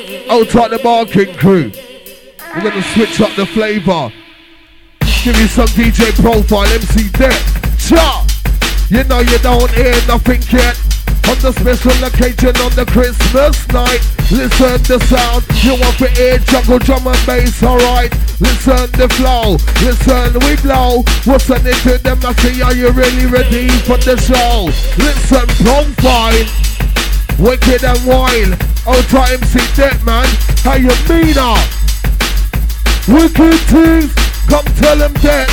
Out at the Barking crew. We're gonna switch up the flavor. Give you some DJ Profile, MC Deck. Cha! You know you don't hear nothing yet. On the special occasion on the Christmas night. Listen the sound, you want to hear jungle drum and bass, alright. Listen the flow, listen we blow. What's on into them, I say, are you really ready for the show? Listen, Profile, wicked and wild. Ultra MC Deck, man, how you mean up? Wicked things, come tell them that.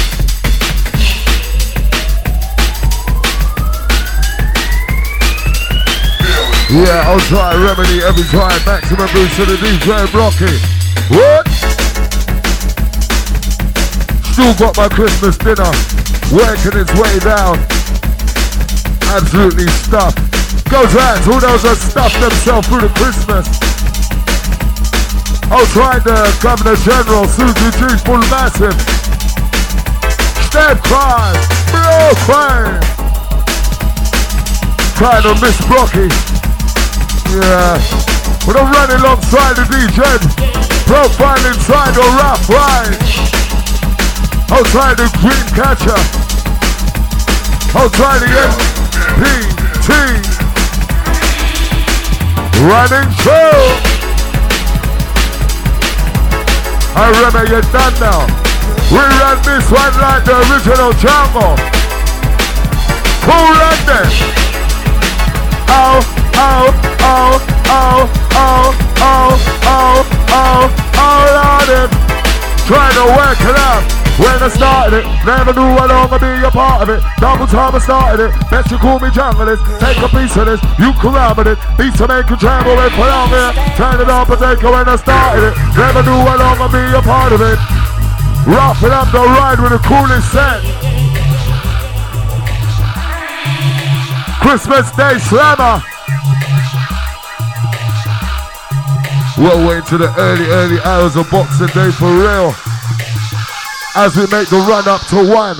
Yeah, I'll try Remedy every time. Maximum boost to the DJ Blocky. What? Still got my Christmas dinner working its way down. Absolutely stuffed. Goes out to those that stuffed themselves through the Christmas. I'll try the Governor General, Susie G, full massive. Step cry, real cry. Trying to miss Blocky. Yeah, we're running alongside the DJ. Profile inside the rough ride. Outside the green catcher. Outside the MPT. Running through. I remember you're done now. We run this one like the original jungle. Who run this? Oh. Oh, oh, oh, oh, oh, oh, oh, oh, Lord, trying to work it out. When I started it, never knew I long to be a part of it. Double time I started it, best you call me junglist. Take a piece of this, you can run with it. Beats to make you travel with for long here. Turn it up and take it when I started it. Never knew I long to be a part of it. Roughing up the ride with the coolest set. Christmas Day Slammer. Well way to the early hours of Boxing Day for real. As we make the run up to 1.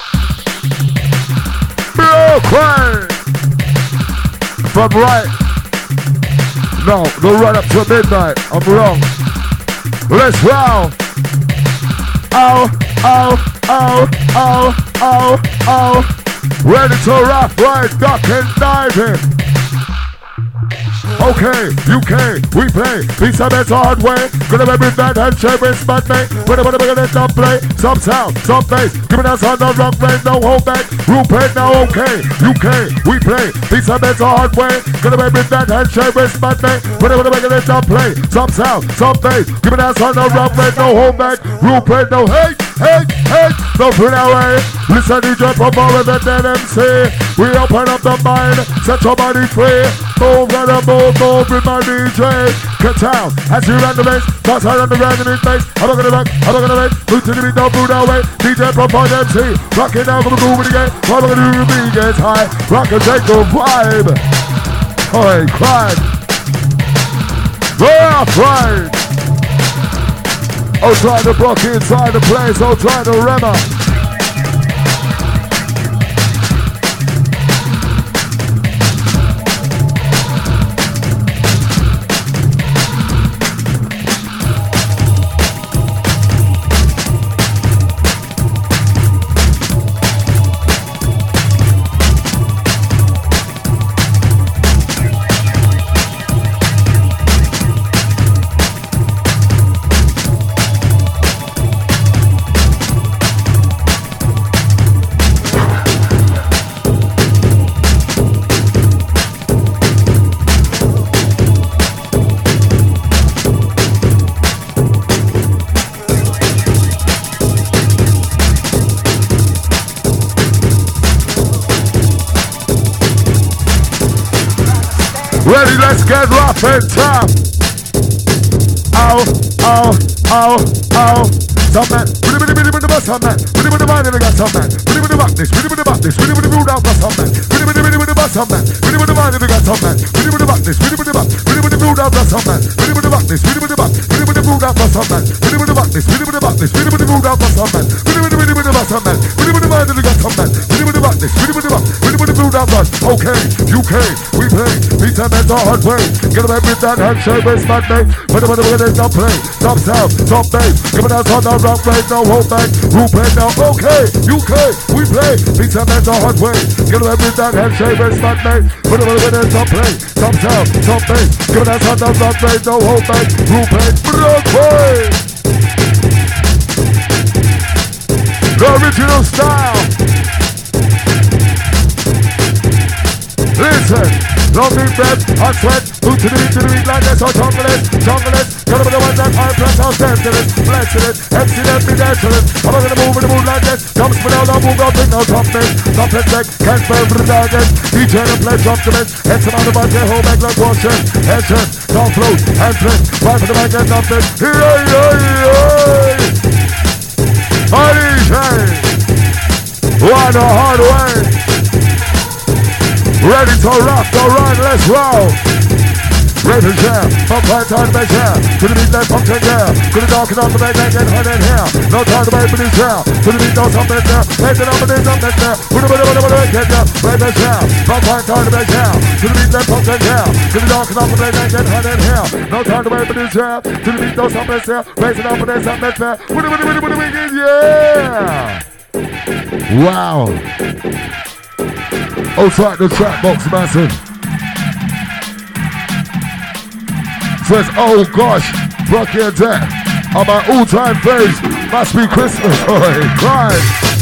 Brooklyn! From right. No, the run up to midnight. I'm wrong. Let's roll. Oh, oh, oh, oh, oh, oh. Ready to rough ride, duck and diving. Okay, UK, we play. Piece of it's hard way. Gonna be that handshake with smart mate. When I'm gonna stop play. Some sound, some bass. Giving us on the rock rain, no hold back. Rupert now, okay. UK, we play. Piece of it's hard way. Gonna be that handshake with smart mate. When I'm gonna stop play. Some sound, some bass. Giving us on the rock rain, no hold back. Rupert now, hey, hey, hey. Don't put away. Listen, DJ Promo with the MC. We open up the mind. Set your body free. Move and move with my DJ. Get down as you run the bass. Toss her on the run in his face. I'm not gonna back, I'm not gonna wait. Move to the beat, don't move that way. DJ Propon MC. Rock it down, gonna move it again. What I'm gonna do to me gets high. Rock and take the vibe. Oi, crime. Rough ride. Outside the block, inside the place. Outside the Rema. Ready, let's get rough and tough. Oh, oh, oh, oh. Some man, some man, some man, really about this, really about this, really about out for some man, really about some man, really about it, got some man, really about this, really about for some man, really about this, really about for some man, really about this, really about this, really out for some man, really about some man, really about it, got some man, really about this, really out for. Okay, UK, we play, we take a mental hard way. Get away with that handshake with smart mate. When we're gonna stop play, stop sound, stop bass. Giving us on the rock rate, no hold back. Rule play now, okay, UK, we play. Beat a mental hard way. Get away with that handshake with smart mate. When we're gonna stop play, stop sound, stop bass. Giving us on the rock rate, no hold back. Rule play, Broadway. The original style. Listen, long deep breath, hot sweat, boot to the beat like this, so jungle it, gotta be the one that I press out, dancing it, flexing it, MC let me dancing it, I'm gonna move in the mood like this, jumps me down, I'll move out, take no toughness, toughness back, can't spell for the target, DJ and play drop to it, head some on the back, hold back like Washington, head turn, down float, hand flip, right for the back and nothing, One a hard way. Ready to rock, alright, let's roll. Ready to jam, from right time to make jam. To the beat, let's function, yeah. To the dark and on the back, and hand in here. No time to wait for this jam. To the beat, no something there. Make it up and it's up there. Put it on, get down. Ready to jam, from right time to make jam. To the beat, let's function, yeah. To the dark and on the back, and hand in here. No time to wait for this jam. To the beat, no something there. Raise it up and it's up there. Put it, yeah. Wow. Outside the track box, massive. Says, oh gosh, Rocky and Death on my all-time face. Must be Christmas. Hey, crying.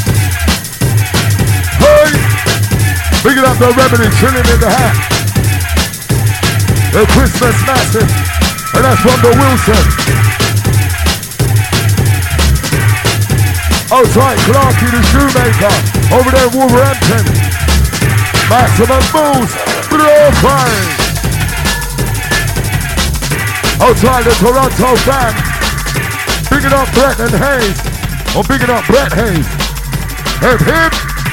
Hey, picking up the remedy, chilling in the hat. The Christmas massive, and that's from the Wilson. Outside Clarky the shoemaker, over there Wolverhampton. Maximum moves, profile. Outside the Toronto fan, bigging up Brett and Hayes, or bigging up Brett Hayes. Hip.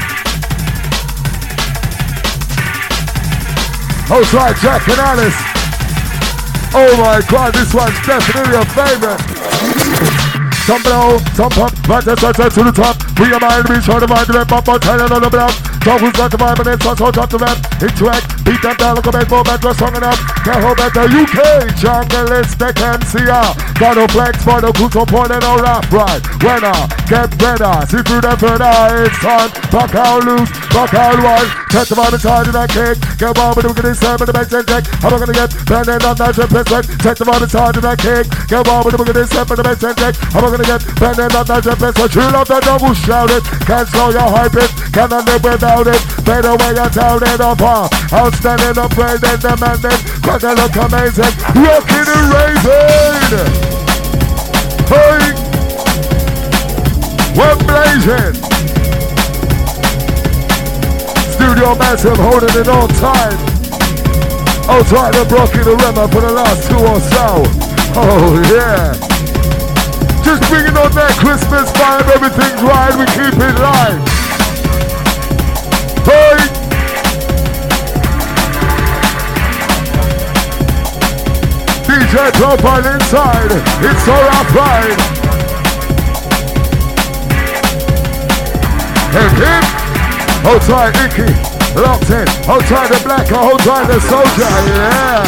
Outside Jack and Alice. Oh my God, this one's definitely a favorite. Some blow, some pop, right to the top. We are mind, we try to find the rep, but telling on the block. So who's got the vibe and it's also drop the rep. Interact, beat them down, look a bit more better, strong enough. Can't hold back the UK, jungleistic MCR. Gotta flex for the good so point and all rap, right. Winner, get better, see through the further, it's time. Back out loose, back out wide. Check the vibe inside of that cake. Get on with the slam in the back and check. How am I gonna get banded on that perspective? Check the vibe inside of that cake. Get on with the slam in the back and check. How am I gonna get banded on that perspective? Chill out the double shout it. Can't slow your hype it. Cannot live without it. Better way you down it up. Outstanding, upgraded, demanding. But they look amazing. Rocking and raving. Hey. We're blazing. Studio Massive holding it on time. Outside the Brocky the Remmer for the last 2 or so. Oh yeah. Just bringing on that Christmas vibe, everything's right, we keep it live. Hey! DJ Profile inside, it's alright pride. Hip. Outside Icky, locked in. Outside the Blacker, outside the Soldier, yeah.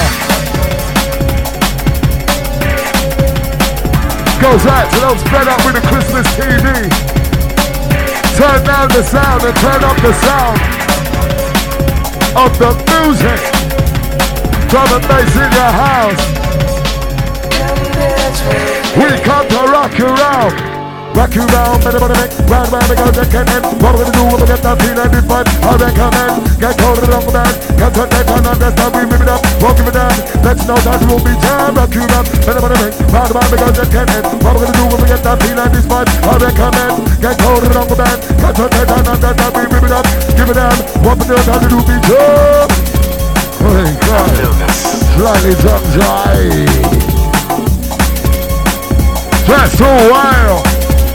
Goes out to those fed up with the Christmas TV. Turn down the sound and turn up the sound of the music. Drum and bass in your house. We come to rock you round. Rock you round, better make round, we go to get in. What we're gonna do when we get that feeling, this vibe, how they come in. Get cold in the wrong man, get turn that on, that's how we move it up. Walk it down, let's know that we'll be jam. Rock you round, better make round, we go to get in. What we're gonna do when we get that feeling, this vibe, how they come in. Get cold in the wrong man, get turn that on, that's how we move it up. Give it down, what we do, how to do be jam. Oh God, slightly drunk dry. Just so wild.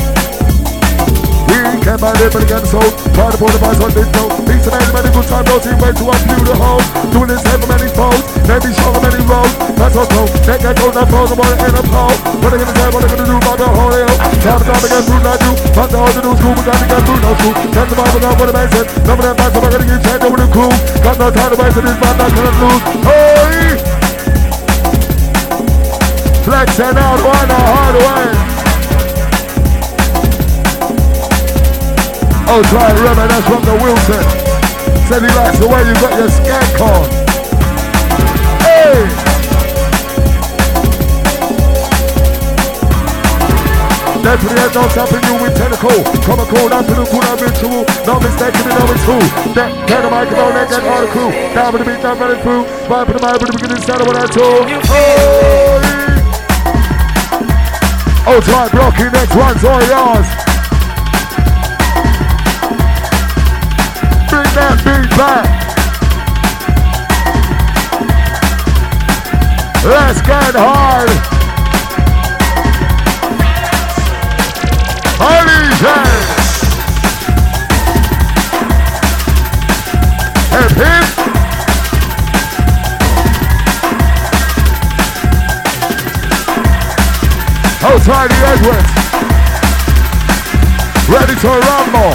Can't buy it, but again, so try to pull the bars on this note. These are many good time, don't see way to undo the hole. Doing this heavy many foes, maybe stronger many roads. That's also, they get gold, that falls, the water in a pole. What are they gonna say, what are they gonna do about the whole hill? Time to get through, not you. But the whole new school, we got to get through, no school. Can't survive without what it makes it. None of them back, so we're gonna get changed over the crew. Got no time to waste, it is my not gonna lose. Hey! Next and out one a hard way. Oh, try Remy, that's from the Wilson. Said he likes the way you got your skank on. Hey! Definitely ain't no stopping you with tentacle. Come and call down to the cool ritual. No mistake in the number two. That kind of microphone, that get all the crew. Down with the beat, down running through. Vibe for the mind, with the beginning, stand up with that two. Oh, try blocking, next one's all yours. Bring that beat back. Let's get hard. Holy shit. Hip hip. Outside the Edwards. Ready to rumble.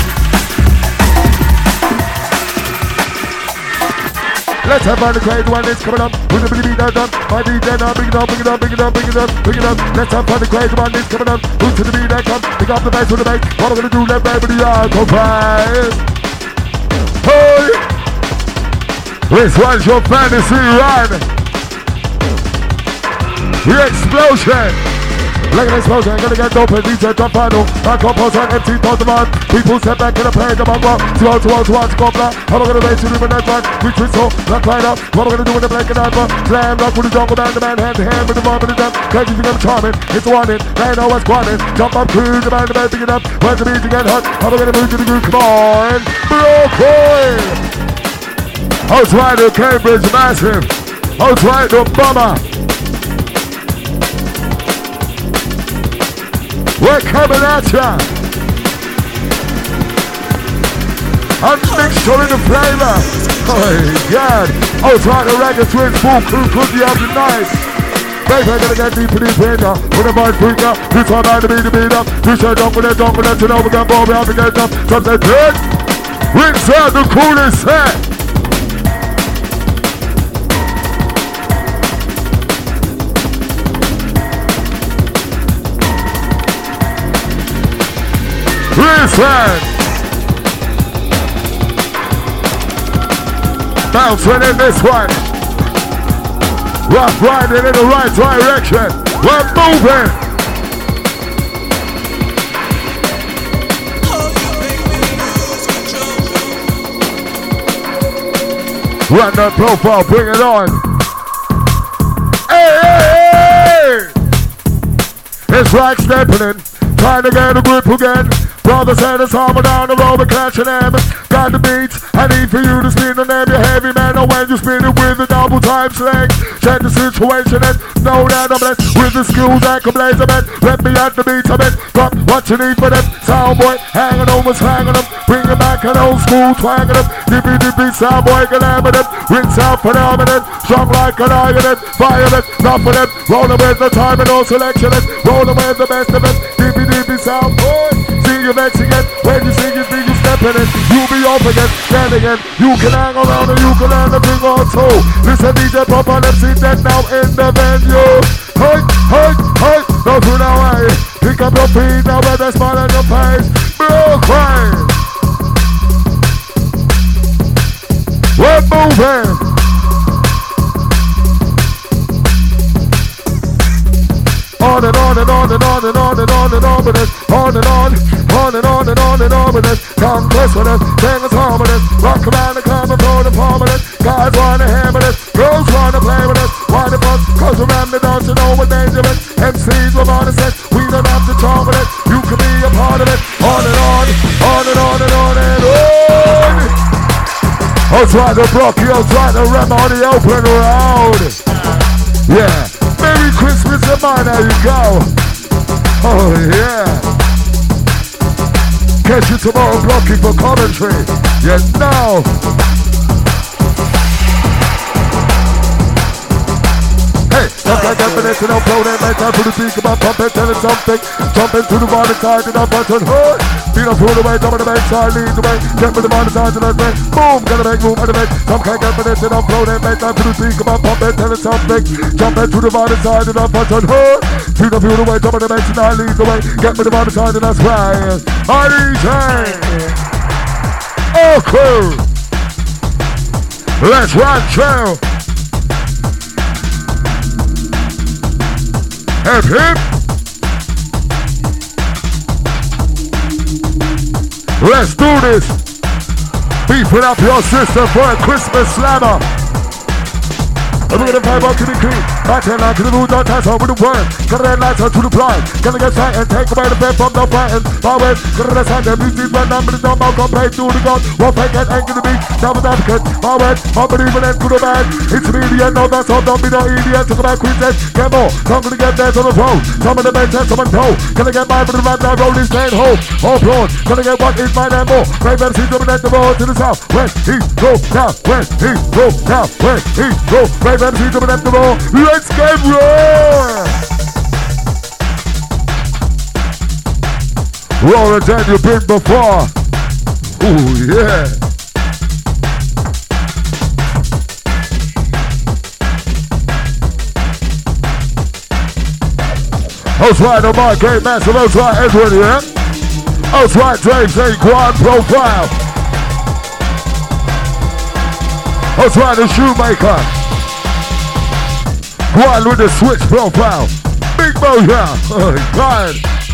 Let's have fun, the crazy one is coming up. With the beat done, my DJ now, bring it up, bring it up, bring it up, bring it up, bring it up. Let's have fun, the crazy one is coming up. Who's to the beat that comes? Pick up the bass with the bass. What I'm gonna do, let everybody out, comprise. Hey! This one's your fantasy run. The explosion. Like an explosion, gonna get dope and DJ top final. I compose on empty pause the man. People step back in the play, the man walk. 2-1, go black. How am I gonna raise you in that one? We twist so, not right up. What am I gonna do in the blanket and one? Slam rock with the jungle man, the man hand to hand with the bomb and the jump. Cause you think I'm charming, it's a warning. They know what's coming. Jump up, cruise, the man, pick it up. Where's the beat to get hot? How am I gonna move to the groove? Come on, Brooklyn. Outside the Cambridge Massive. Outside the Bomber. We're coming at ya. Unmixture in the flavor. Oh my God. Outside the Reggae Twins, full crew, cookie up the night. Baby, I'm gonna get deep in ya. With a mind freaker, this one I to beat up. This one jump with it, you know we got ball, we have to get up. Something good. Inside the coolest set. Listen! Bouncing in this one. Rough riding in the right direction. We're moving. Run that profile, bring it on. Hey, hey, hey! It's like stepping. Trying to get a grip again. Brother said it's harder down the road, we're catching them. Got the beats, I need for you to spin the name. You're heavy man, and when you spin it with a double time slang. Check the situation and know that I'm blessed with the skills that can blaze a man. Let me at the beat a bit, got what you need for them. Soundboy, hanging over, slanging them. Bring it back an old school, twanging them. Dippy, soundboy, galamin' them. Rinse out phenomenon, strong like an iron, violent, not for them. Rolling with the time and no selection, rolling with the best of it. Dippy, soundboy. You next again, when you sing it, you step in it, you be off again, then again, you can hang around and you can learn a thing or two. Listen, DJ Pop and MC Dead now in the venue. Hey, hey, hey, don't do that way. Pick up your feet now with a smile on your face. Brooklyn. We're moving. On and on and on and on and on and on and on with it. On and on and on and on and on with it. Come close with it, sing a song with it. Rock around the club and throw the palm with it. Guys wanna hammer it, girls wanna play with it. Why the fuss? Cause around the dance you know we're dangerous. MCs we're on the set, we don't have to talk with it. You can be a part of it. On and on, on and on and on and on. I'll try to block you, I'll try to ram on the open road. Yeah. Merry Christmas and mine, there you go. Oh yeah. Catch you tomorrow blocking for commentary. You know. Hey, that's like definition of flow that makes time for the speak about pumping, telling something. Jumping to the right side and up button hood. Feel up through the way, top of the bench, I lead the way. Get with the man inside the left way. Boom, gotta make room at the bench. Some can't get with it, then I'll flow them, make time to the speak about pump it, tell it something. Jump it to the man inside and I'll punch on her. Feel up through the way, top of the bench, and I lead the way. Get with the man inside and that's right. Okay. Let's run trail. Hip hip. Let's do this. Beefing up your sister for a Christmas slammer. I'm gonna find out to the cream. I tell her to the moon, don't touch her with the word. Gotta get lights to the blind. Gotta get sight and take away the bed from the fighting. Power, gotta get sight and music when I'm in the dumb. I'll come play to the God. One fake and angry to me. Double advocate. Power, I'm believing and good or bad. It's me, the end of that song. Don't be no idiot. Talk about Queen's get more. Some gonna get there on the road. Some of the men and some toe. Gonna get mine, but the man that road is staying home. All broad. Gonna get what is mine and more. Brave MC dominate the road to the south. When he go down, when he go down, when he go. Brave MC dominate the road. Let's get roar! Roar than you've been before. Ooh, yeah. Outside the mic, great massive, outside Edward, yeah? Outside Dave, say Guan Profile. Outside the Shoemaker. Guan with the switch profile. Big motion. God.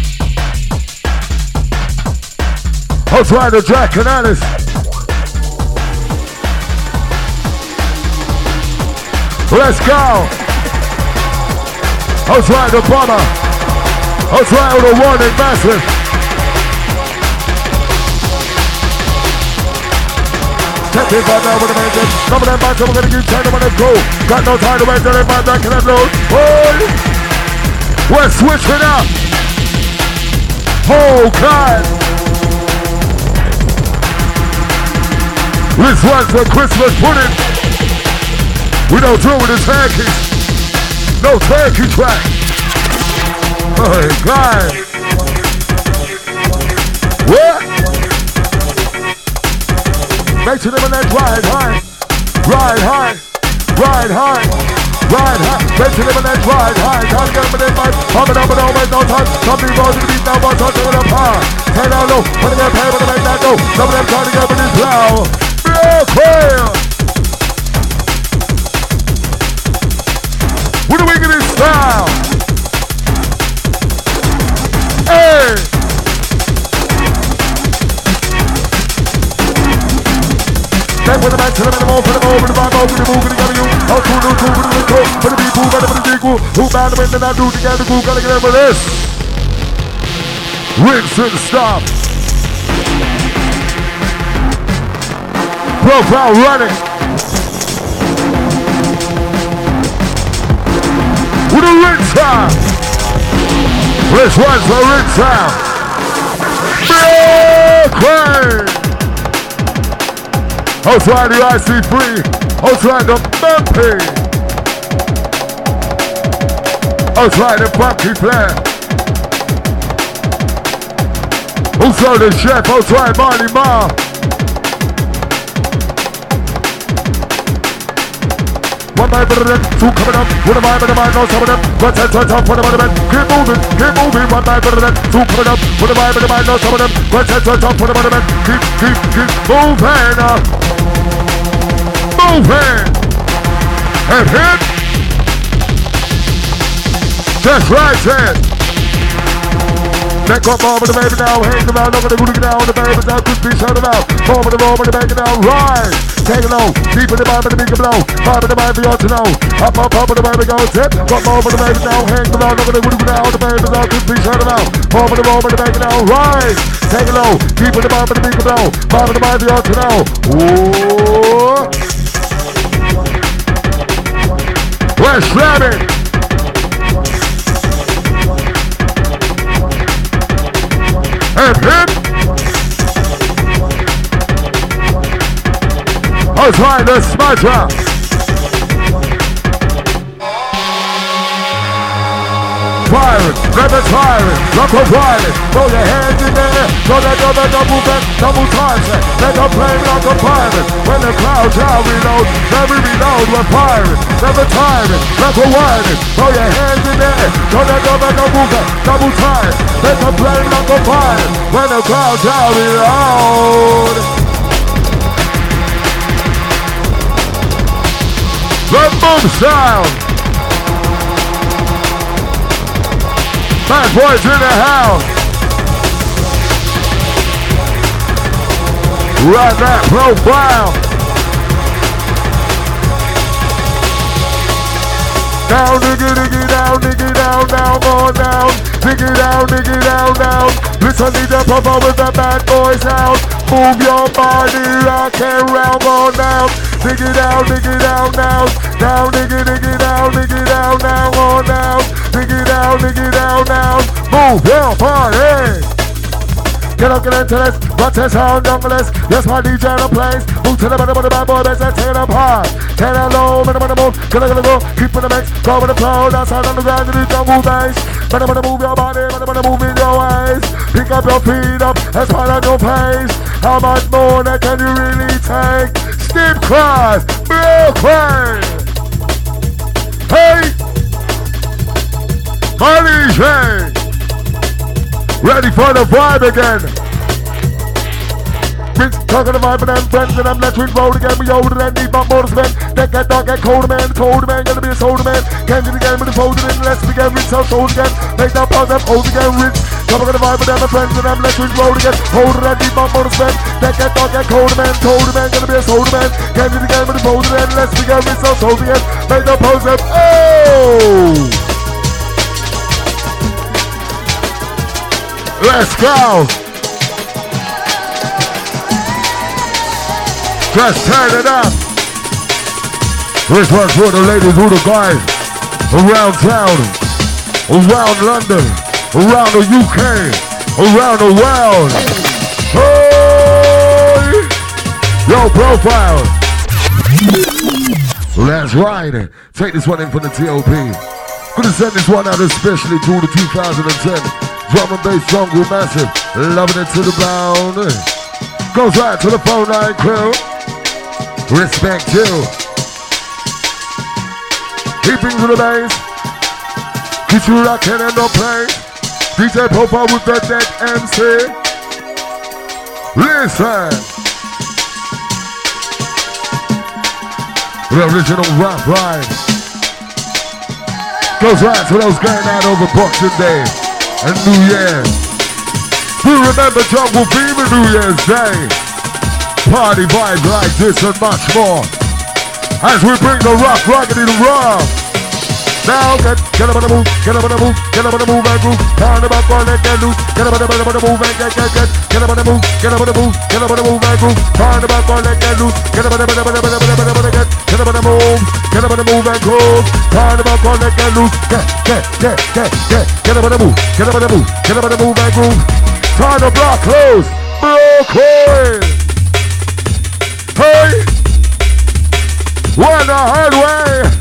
Outside the Jack and Alice. Let's go. Outside the bomber. Outside the warning massive. Check it out now with the man. Some of them bats are gonna keep trying to let go. Got no time to wait till they find that can load. Oh, we're switching up. Oh God. This one's for Christmas pudding. We don't do it with the turkeys. No turkey track. Oh God. What? Make sure them legs ride high. Ride high. Ride high. Ride high. Make sure them legs ride high. Can't get them in my pumping up and over no time. Some people to the beat now, but touching with a power. Take down low. When they get paid, when they make that go. Some of them trying to get with this plow. Quail. What do we get in style? Hey! Back with the back to the minimum, for the move, for the vibe, for the move, for the W. How to do, for the go, for the people, for the equal. Who bound to win, then I do together, who gotta get over this? Rinse and stop. Profile running. With a rinse time. This one's the rinse time. Big outside the IC3, outside the Bumpy, outside the Funky Plan, outside the Chef, outside Marty Ma. One by the two coming up, one by the man, no some of them, what's that, one by the man, keep moving, one by the two coming up, one by the man, no some of them, what's that, one by the man, keep moving. Moving and hit. Just right hand. Neck up over the baby now, hang around over the booty down, the baby now could be shut about. Over the baby now, right. Take it low, deep in the mind, the big blow. Five in the mind, you ought to know. Up the baby go tip. Come over the baby now, hang around over the booty down, the baby now could be shut about. Over the baby now, right. Take it low, deep in the mind, the big blow. Five in the mind, you ought to know. Ooh. We're slamming. And hit. Outside the smasher. Firing, never tiring. rock a party. Throw your hands in the air. Throw that double back, double time. Make a plane like a pirate. When the clouds shall reload, never reload, we're firing. Never timing, never whining. Throw your hands in the air. Throw that double back, double time. Make a plane like a pirate. When the clouds shall reload. The boom sound. Bad boys in the house. Run that profile. Down, diggy, down, on down. Diggy down, down. Listen to the papa with the bad boy sound. Move your body, rock and round, on down. Diggy down, down. Down, diggy down, on down. Diggy down. Move your body. Get up, get into this, but this sound jungleless. Yes, my DJ on the place. Move to the bottom of the bad boy, let's tear it apart. Tear it low, minimum the move, gonna go, keep in the mix, go with the flow, that's how on the ground, you jungle bass. Minimum move your body, minimum move in your ways. Pick up your feet up, that's part of your pace. How much more that can you really take? Steve Cross, Brooklyn. Hey, my DJ. Ready for the vibe again. Bitch, talking the vibe and I'm friends and I'm let's roll again. We older than need my motors, man. That get dark, get colder, man. Colder, man. Gonna be a soldier, man. Can't do it again with the folded in. Let's begin, rich, so sold again. Make that pause, I'm old again, rich. Talking the vibe and I'm friends and I'm let's roll again. Older than need my motors, man. That get dark, get colder, man. Colder, man. Gonna be a soldier, man. Can't do it again with the folded in. Let's begin, rich, so sold again. Make that pause, I'm oh! Let's go! Just turn it up! This one's for the ladies, who the guys around town, around London, around the UK, around the world. Hey! Yo, profile! Let's ride! Take this one in from the TOP. Gonna send this one out especially to the 2010. Drum and bass jungle massive, loving it to the bound. Goes right to the phone line crew. Respect you. Keeping to the bass. Keep you rocking and no play. DJ Popa with the deck MC. Listen. The original rap rhyme. Goes right to those going out over Boxing Day and New Year's. We remember Jungle Fever New Year's Day. Party vibes like this and much more. As we bring the rock, rockety the rock. Now get up on the move, get up on the move, get up on the move and groove. Turn the back on, let get loose. Get up on the move and get. Get up on the move, get up on the move, get up on the move and groove. Turn the back on, let get loose. Get up on the get. Get up on the move, get up on the move and groove. Turn the back on, let get loose. Get up on the move, get up on the move, get up on the move and groove. Turn the block close, Brooklyn. Hey, one the hard way.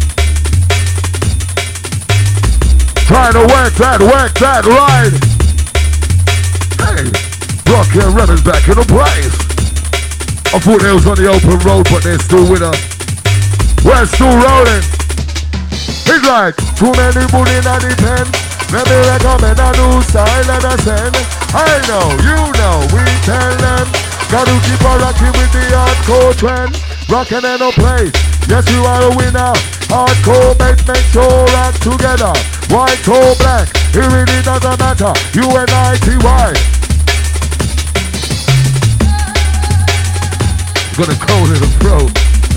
Trying to work that ride. Hey, Rocky and Rebels back in the place. I thought they was on the open road, but they're still with us. We're still rolling. It's like too many money in the pen. Let me recommend a new style and a send. I know, you know, we tell them. Gotta keep on rocking with the hardcore trend. Rocking in no place. Yes, you are a winner. Hardcore make sure rock together. White or black, it really doesn't matter. UNITY. Gonna call it a pro.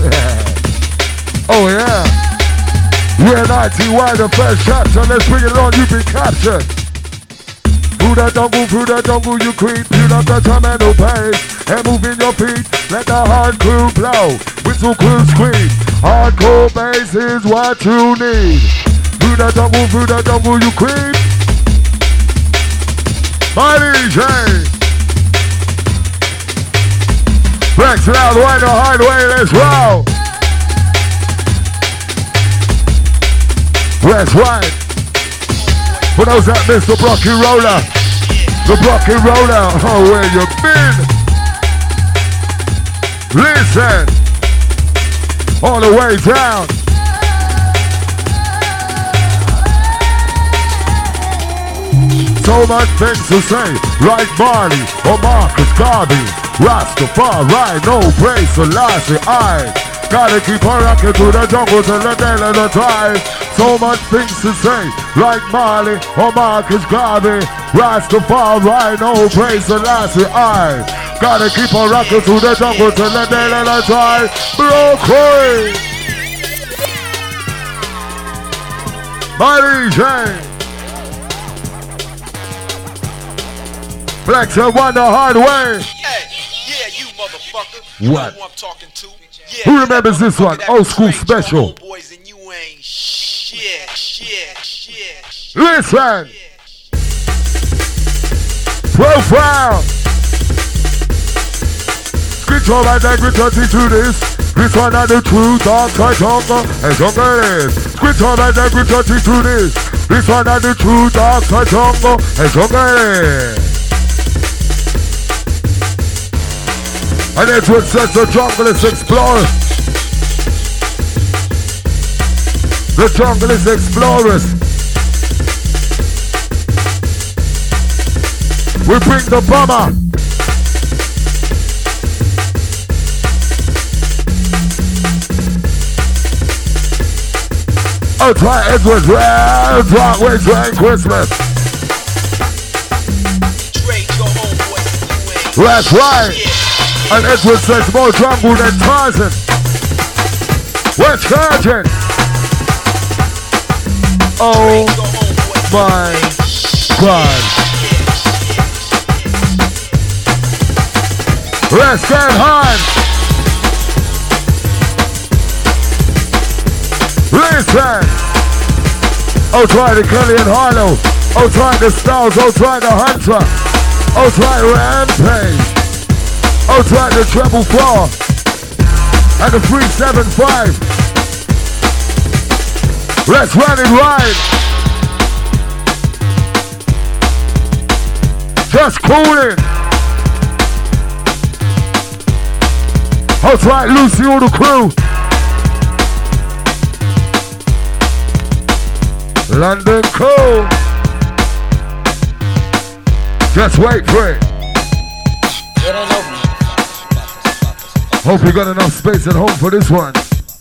Oh yeah. UNITY, the first chapter. Let's bring it on, you be captured. Through the jungle you creep. Feel up the tremendous pace. And move in your feet. Let the hard crew blow. Whistle crew scream. Hardcore bass is what you need. Through the jungle you creep. My DJ. Flex it out, wind the hard way, let's roll. Let's ride. For those that missed the Brocky Roller. The Brocky Roller. Oh, where you been? Listen. All the way down. So much things to say, like Marley or Marcus Garvey, Rastafari, no praise for Lassie. I gotta keep on rocking through the jungle till the day of the drive. So much things to say, like Marley or Marcus Garvey, Rastafari, no praise for Lassie. I gotta keep on rocking through the jungle till the day of the drive. Brooklyn, my DJ. Flex and won the hard way. Hey, yeah, you motherfucker. What? Who I'm talking to. Yeah, who remembers this one? Old school special. Boys and you ain't shit. Listen. Profile. Screech all right there, grit teach you this. This one are the true dark side jungle and jungle is. Screech all right there, grit teach you this. This one are the true dark side jungle and jungle is. And it's what says the jungle is explorers. The jungle is explorers. We bring the bomber. Oh, try Edward, well, try way trying Christmas. That's right. And Edward says more jungle than Tarzan. We're charging. Oh my God. Let's get hard. Listen. Oh, try the Kelly and Harlow. Oh, try the Styles. Oh, try the Hunter. Oh, try Rampage. Oh, try the treble 4 and the 375. Let's run it right. Just cooling. Oh, try Lucy on the crew. London cool. Just wait for it. It ain't over. Hope you got enough space at home for this one.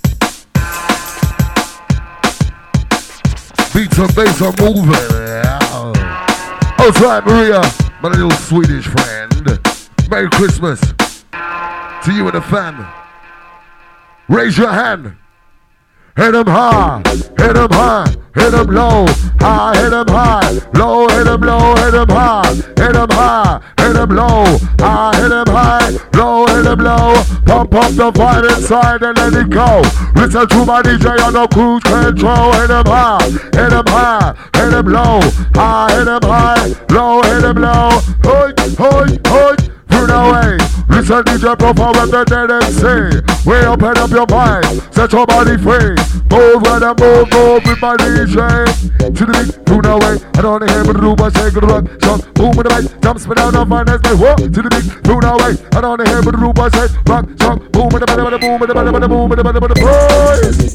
Beats and bass are moving. Oh, try Maria, my little Swedish friend. Merry Christmas to you and the family. Raise your hand. Hit them high, hit them high, hit them low, high, hit them high, low, hit them low, hit them high, hit them high, hit them low, high, hit them high, low, hit them low, pump up the vibe inside and let it go. Listen to my DJ on the cruise control, hit them high, hit them high, hit them low, high, hit them high, low, hit them low, hoi, hoi, hoi. Through the way, listen DJ Profile with the dead MC. We open up your mind, set your body free. Move with the move with my DJ. To the beat, through the way, I don't hear but do but shake the rock. Jump, boom with the bass, jump, spin out the finance, they walk to the beat, through the way, I don't hear but do but shake, rock, jump, boom with the belly, boom with the belly, boom with the belly, boys.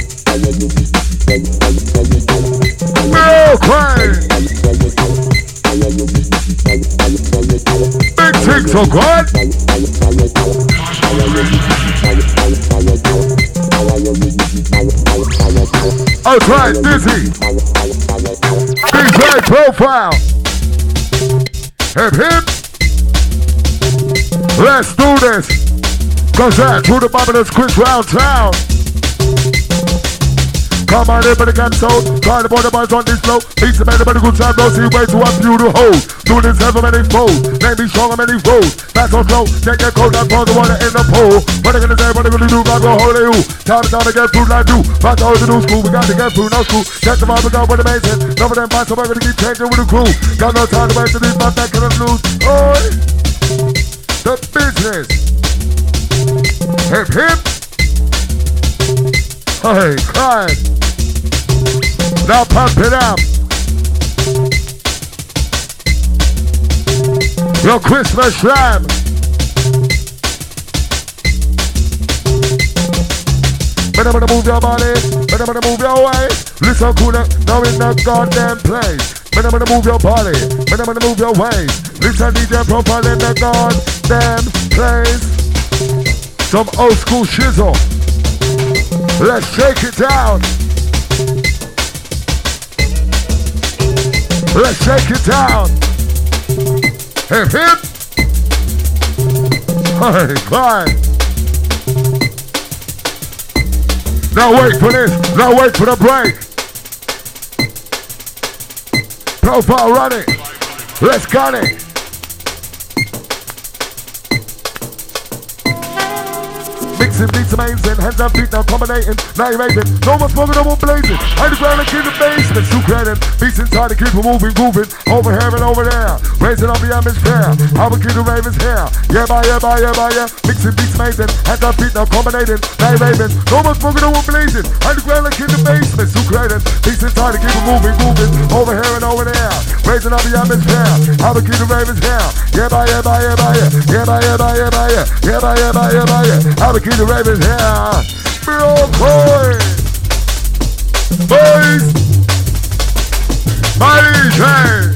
Real crazy. Big things are good. Outside, Dizzy. DJ Profile. Hip hip. Let's do this. Cause that through the Babylon's quick round town. Come on, everybody can sound. Try the border boys on this flow. Beats the man, everybody good time. Don't see way to up you to hold. Doing this ever many foes. Name me strong and many foes. That's on flow. Take your coat and pour the water in the pool. What they gonna say, what they gonna do? Not go hold you. Time to get food like you. Back to the new school. We got to get food, no school. Get the vibe, we got what amazing. None of them fights, so we're gonna keep changing with the crew. Got no time to wait to leave my back and lose. Oi! The business. Hip hip. Hey, climb. Now pump it up. Your Christmas slam. Better move your body, better move your waist. Listen cool now in the goddamn place. Better move your body, better move your waist. Listen DJ Profile in the goddamn place. Some old school shizzle. Let's shake it down. Let's shake it down. Hip hip. Hey, climb. Now wait for this. Now wait for the break. Profile running. Let's got it. Mixing beats amazing, hands and feet now combinating, now you're raving, no more smoking, no more blazing, underground like in the basement, still creating, beats inside the keep moving, over here and over there, raising up the atmosphere, how we keep the ravens here, yeah, mixing beats amazing, hands and feet now combinating, now you're raving, no more smoking, no more blazing, underground like in the basement, still creating, beats inside the keep moving, over here and over there, raising up the atmosphere, how we keep the ravens here, yeah, how we keep the ravens here, bro, boy, boys, my DJ.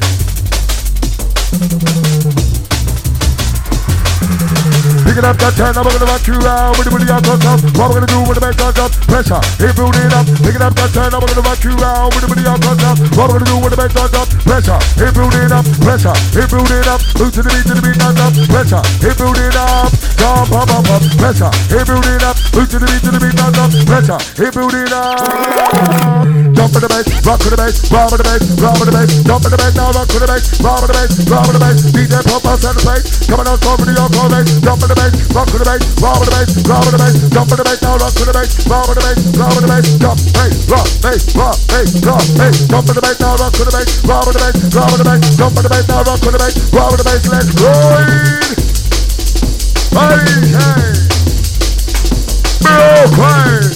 Picking up that turn, I'm gonna rock you out with the booty out top. What I'm gonna do with the back on top? Pressure, it building up. Picking up that turn, I'm gonna rock you out with the booty out top. What I'm gonna do with the back on top? Pressure, it building up. Pressure, it building up. Move to the beat on top. Pressure, it building up. Jump, pop. Pressure, it building up. Move to the beat on top. Pressure, it building up. Jump for the bass, rock for the bass, rock for the bass, rock for the bass. Jump for the bass now, rock for the bass, rock for the bass, rock for the bass. DJ pop us on the bass, coming out for the encore bass. Jump for the bass, rock for the bass, rock for the bass, rock for the bass. Jump for the bass now, rock for the bass, rock for the bass, rock for the bass. Jump, bass, rock, bass, rock, bass, rock, bass. Jump for the bass now, rock for the bass, rock for the bass, rock for the bass. Jump for the bass now, rock for the bass, rock for the bass. Let's go! Hey, Brooklyn.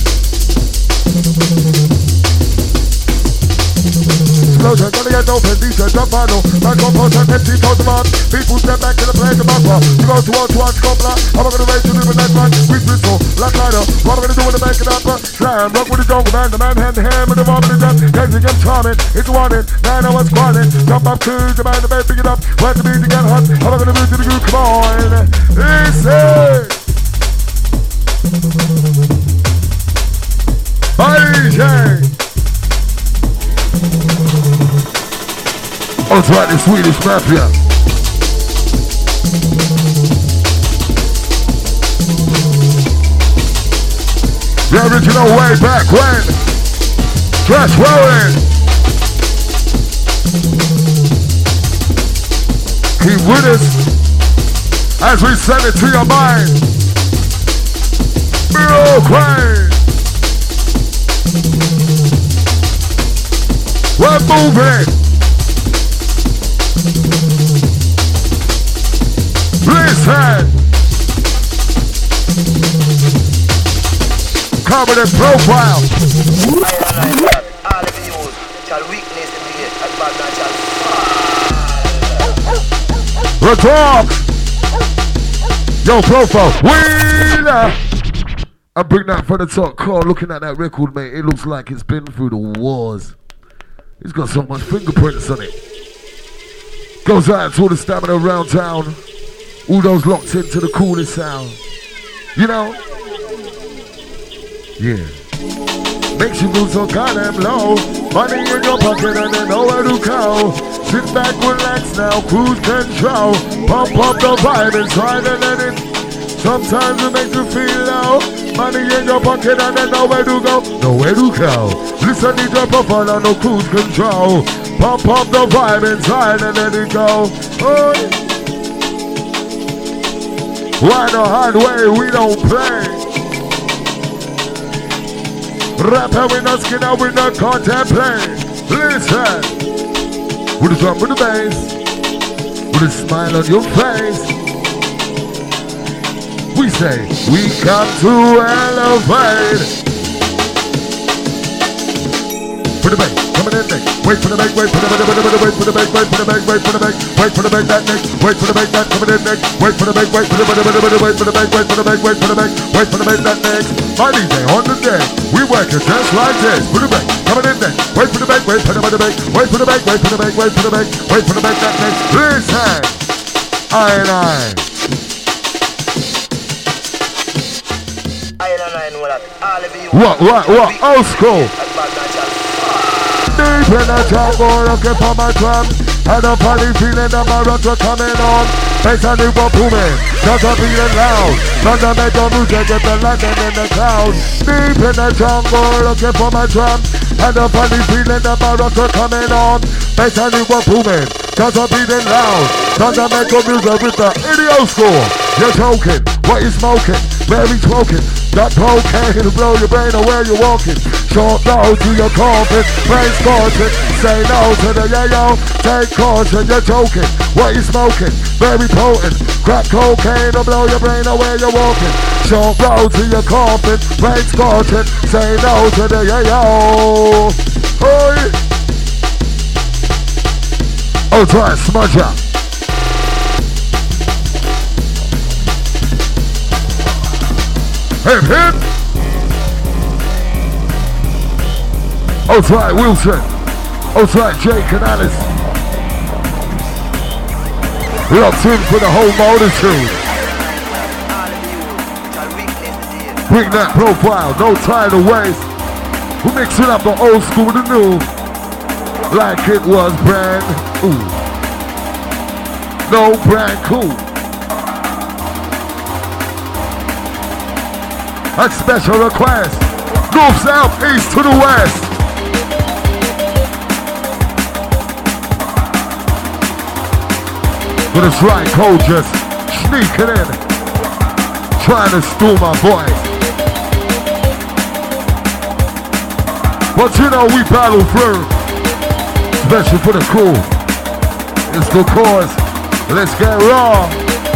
Explosion, gonna get open, decent, jump on, back on post and empty, toss them up. People step back to the place, the back wall. You go towards one, cobbler. I'm gonna raise to do the next one. We whistle, black lighter. What I'm gonna do when I make it up? Slam, rock with the jungle man, the man hand to hand with the bomb in the jump. Dancing and charming, it's wanted. 9 hours squatting. Jump up to the man, the man, pick it up. When the music get hot, I'm gonna move to the group, come on. Listen. DJ. Oh, it's right, the Swedish Mafia. The original way back when. Trash rolling. Keep with us as we send it to your mind. Brooklyn. We're moving. Listen. Covenant profile. All of you shall weakness in the and bad man shall The talk. Yo, profile. Winner. I bring that for the top. Carl, looking at that record, mate, it looks like it's been through the wars. It's got so much fingerprints on it. Goes out to all the stamina around town. All those locked into the coolest sound. You know? Yeah. Makes you move so goddamn low. Money in your pocket and you know where to go. Sit back, relax now, cruise control. Pump up the vibe inside and let it. Sometimes it makes you feel low. Money in your pocket and you know where to go. Nowhere to go. Listen to your profile on no cruise control. Pump up the vibe inside and let it go. Oh. Why the hard way we don't play? Rapper with no skin out with no contemplate. Listen. With a drum with the bass. With a smile on your face. We say, we come to elevate. for the bank, coming in next. Wait for the bank, wait for the bank, wait for the bank, wait for the bank, wait for the bank, wait for the bank that next. Wait for the bank that coming in next. Wait for the bank, wait for the bank, wait for the bank, wait for the bank, wait for the bank, wait for the bank that next. My DJ on the deck, we work it just like this. For the bank, coming in next. Wait for the bank, wait for the bank, wait for the bank, wait for the bank, wait for the bank, wait for the bank that next. Listen, I know that all of you. What? Old school. Deep in the jungle, looking for my drum. And a funny feeling that my runs were coming on. Bass and it was booming, just a beating loud. Thunder make the music with the lightning in the cloud. Deep in the jungle, looking for my drum. And a funny feeling that my runs were coming on. Bass and it was booming, just a beating loud. Thunder make the music with the idiot school. You're joking, what you smoking? Very smoking. That cocaine to blow your brain or where you're walking. Short no to your coffin, brain scorching. Say no to the yayo, take caution, you're joking. What you smoking? Very potent. Crack cocaine to blow your brain or where you're walking. Short road to your coffin, brain scorching. Say no to the yayo. Oi! Oh, try smudge up. Hip hip. Oh, try Wilson. Oh, try Jake and Alice. Locked in for the whole multitude. Bring that profile, no time to waste. We're mixing up the old school with the new, like it was brand ooh. No brand cool. A special request. North, south, east to the west. But it's right, Cole just sneaking in, trying to steal my voice. But you know we battle through, especially for the crew. It's the cause. Let's get raw.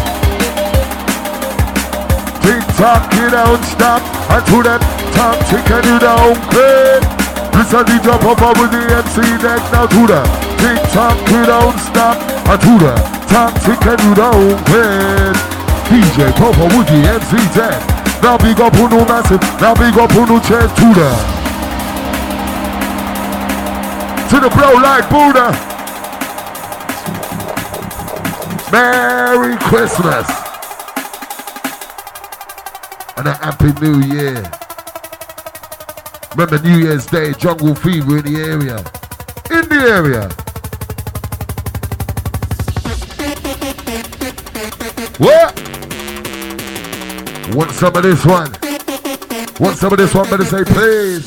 Tick tock, you don't stop. And to that top tick and you don't quit. Listen to the pop up with the MC deck. Now to that tick tock, you don't stop. And to that top tick and you don't quit. DJ Popo with the MC deck. Now big up on no massive. Now big up on no chest to that. To the bro like Buddha. Merry Christmas. And a happy New Year. Remember New Year's Day, jungle fever in the area. In the area. What? Want some of this one? Want some of this one? Better say please.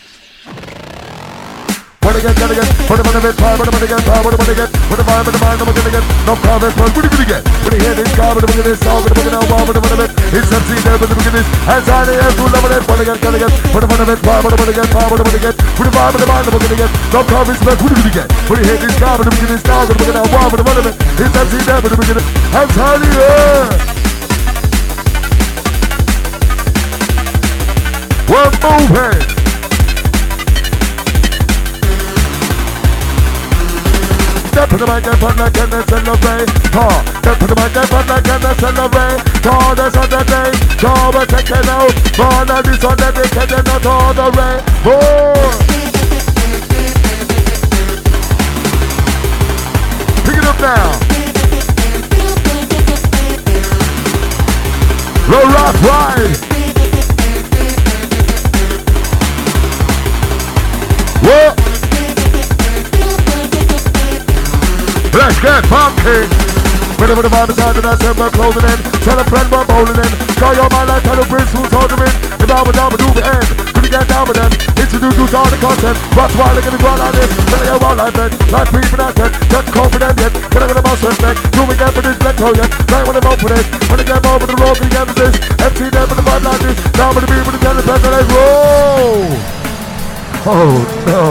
What again, gotta get, what am I gonna get, what am I gonna get, what am I gonna get, what am I gonna get, no comments, what are you gonna get? When you hear this guy, what am I gonna get, song, what am I gonna get, what am I gonna get, it's MC there, what am I gonna get, hands on the air, who love it, what again, gotta get, what am I gonna get, what am I gonna get, what am I gonna get, what am I gonna get, no comments, what are you gonna get? When you hear this guy, what am I gonna get, song, what am I gonna get, what am I gonna get, it's MC there, what am I gonna get, hands on the air. We're moving. Step to the mic and put like and celebrate. Step to the mic and put like and celebrate. That's on the day. We're taking out. Born on this on the day. And not all the way. Pick it up now. The rock ride. What? Let's get funky. Whenever the vibe is on and I said we're closing in. Tell a friend we're bowling in. Show your mind like tell a prince who's holding in. If I was down, we do the end. Could you get down with them? Introduce you to all the content. Watch while they're gonna go like this. Tell you about life then. Like people that said. Just confident yet. When I get about respect. Do we get for this black toe yet? Right when I'm up for this. When I get over the road, we get for this. MC there for the vibe like this. Down with the beat with the tennis. Let's roll. Oh no.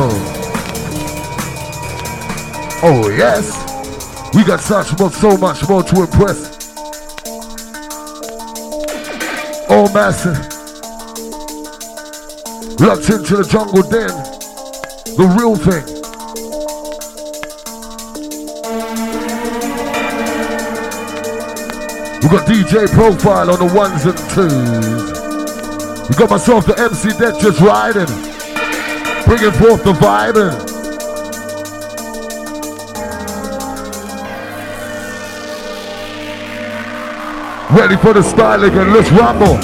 Oh yes. We got so much more to impress. Oh, massive. Locked into the jungle den. The real thing. We got DJ Profile on the ones and twos. We got myself, the MC Deck, just riding, bringing forth the vibing. Ready for the style again, let's rumble.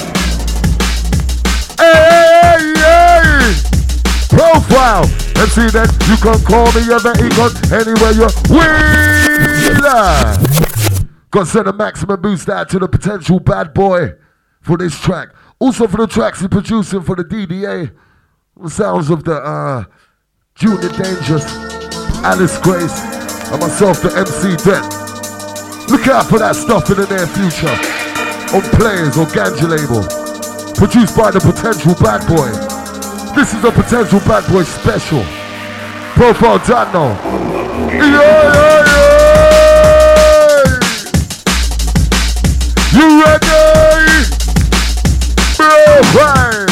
Hey, hey, hey. Profile, MC Deck, you can call me ever econ anywhere you're wheeler. Got to send a maximum boost out to the potential bad boy for this track. Also for the tracks he's producing for the DDA. The sounds of the Junior Dangerous, Alice Grace, and myself, the MC Deck. Look out for that stuff in the near future. On Players or Ganja label. Produced by the potential bad boy. This is a potential bad boy special. Profile done now. Yeah. You ready? Profile.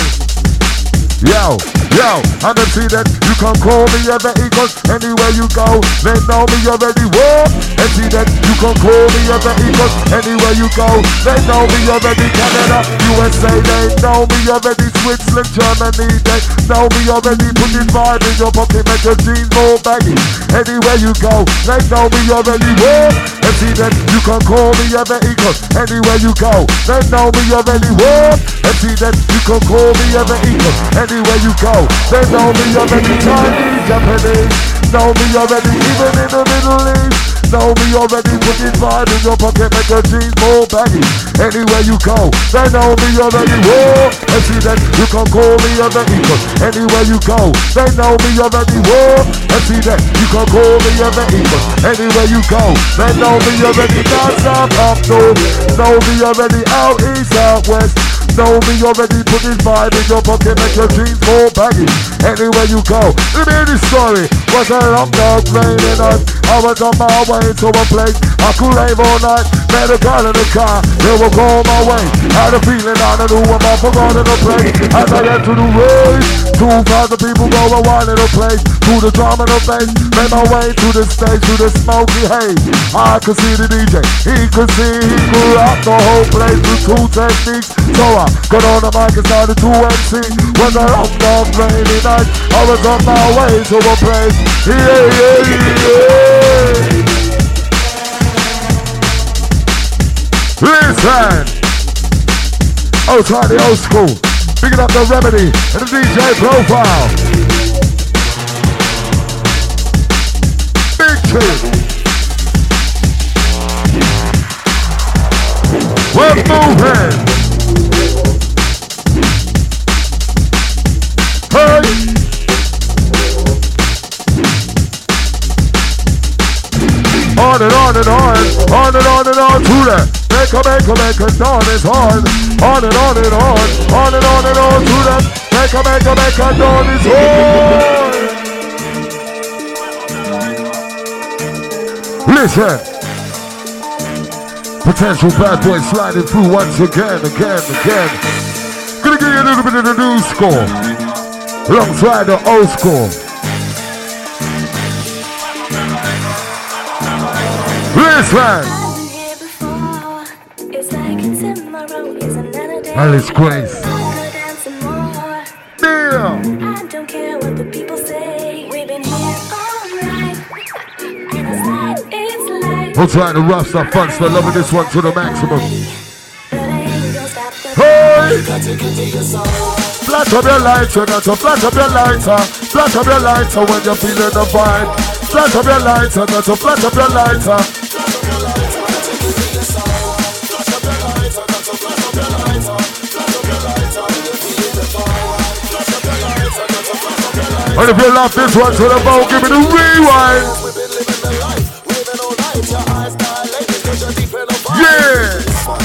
Yo, I'm MC Deck. You can call me ever equals anywhere you go. They know me already. Whoa, MC Deck. You can call me ever equals anywhere you go. They know me already. Canada, USA. They know me already. Switzerland, Germany. They know me already. Put this vibe in your pocket, make your jeans more baggy. Anywhere you go, they know me already. Whoa, MC Deck. You can call me ever equals anywhere you go. They know me already. Whoa, MC Deck. You can call me ever equals anywhere you go. They know me already. Chinese, Japanese. Know me already. Even in the Middle East. Know me already. Put this vibe in your pocket, make your jeans more baggy. Anywhere you go, they know me already. Whoa, MC Deck. You can call me ever equals anywhere you go. They know me already. Whoa, MC Deck. You can call me ever equals anywhere you go. They know me already. Down south, up north. Know me already. Out east, out west. Know me already. Put this vibe in your pocket, make your jeans more baggy. Anywhere you go. Let me hear this story. Was a long dog raining night. I was on my way to a place I could rave all night. Met a girl in the car, they were going my way. Had a feeling I knew I'm off forgotten the place. As I get to the road, 2,000 people go a while in the place. To the drum and the bass, made my way to the stage, to the smoky haze. I could see the DJ, he could rock the whole place with two techniques. So I got on the mic and started to MC. Was a long dog rainy night, I was on my way to a place. Yeah. Listen, outside the old school, picking up the Remedy and the DJ Profile. Big tune. We're moving. Hey. On and on and on, on and on and on to that. Make a dawn is on. On and on and on, on and on and on to that. Make a dawn is on. Listen. Potential bad boy sliding through once again. Gonna give you a little bit of the new score. Alongside the old score. Listen. Alice Grace. Yeah. I don't care what the people say. We've been here all night. And it's light. We'll try the rough stuff, fun stuff, loving this one to the maximum. Hey! Flash up your lighter, not to flash up your lighter. Flash up your lighter when you're feeling the vibe. Flash up your lighter, not to flash up your lighter. And if you love this one to the bone, give me the rewind. Yeah.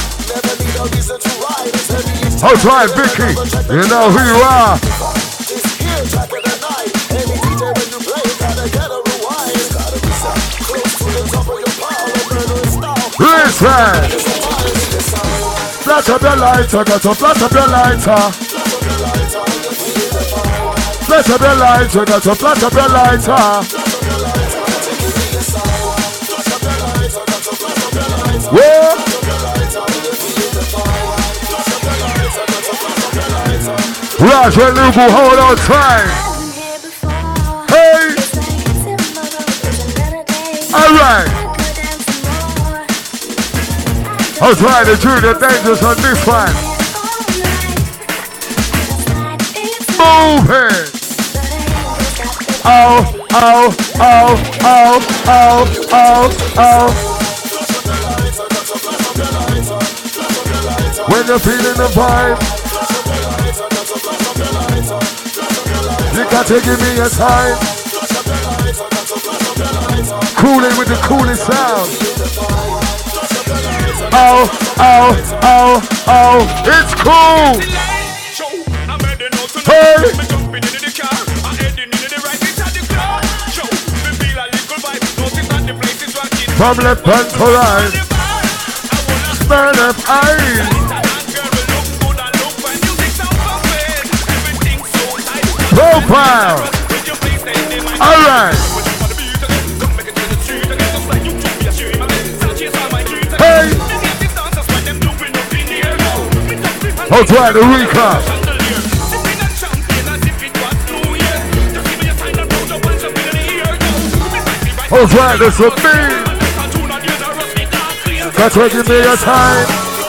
Outside Vicky, you know who you are. Listen. Flash up your lighter, got to flash up your lighter. flash up your lights, you got to flash up your lights, huh? Whoa! Raj and Lugu, hold on tight. Hey! Alright! I'll try to do the dangerous on this one. Move it! Oh, oh, oh, oh, oh, oh, oh. When you're feeling the vibe, you got to give me a time. Cooling with the coolest sound. Oh, oh, oh, oh, it's cool. Hey. From left hand to right, smell of eyes. Profile. Alright. Hey. I'll try the recap. I'll try this with me. That's what give me a time.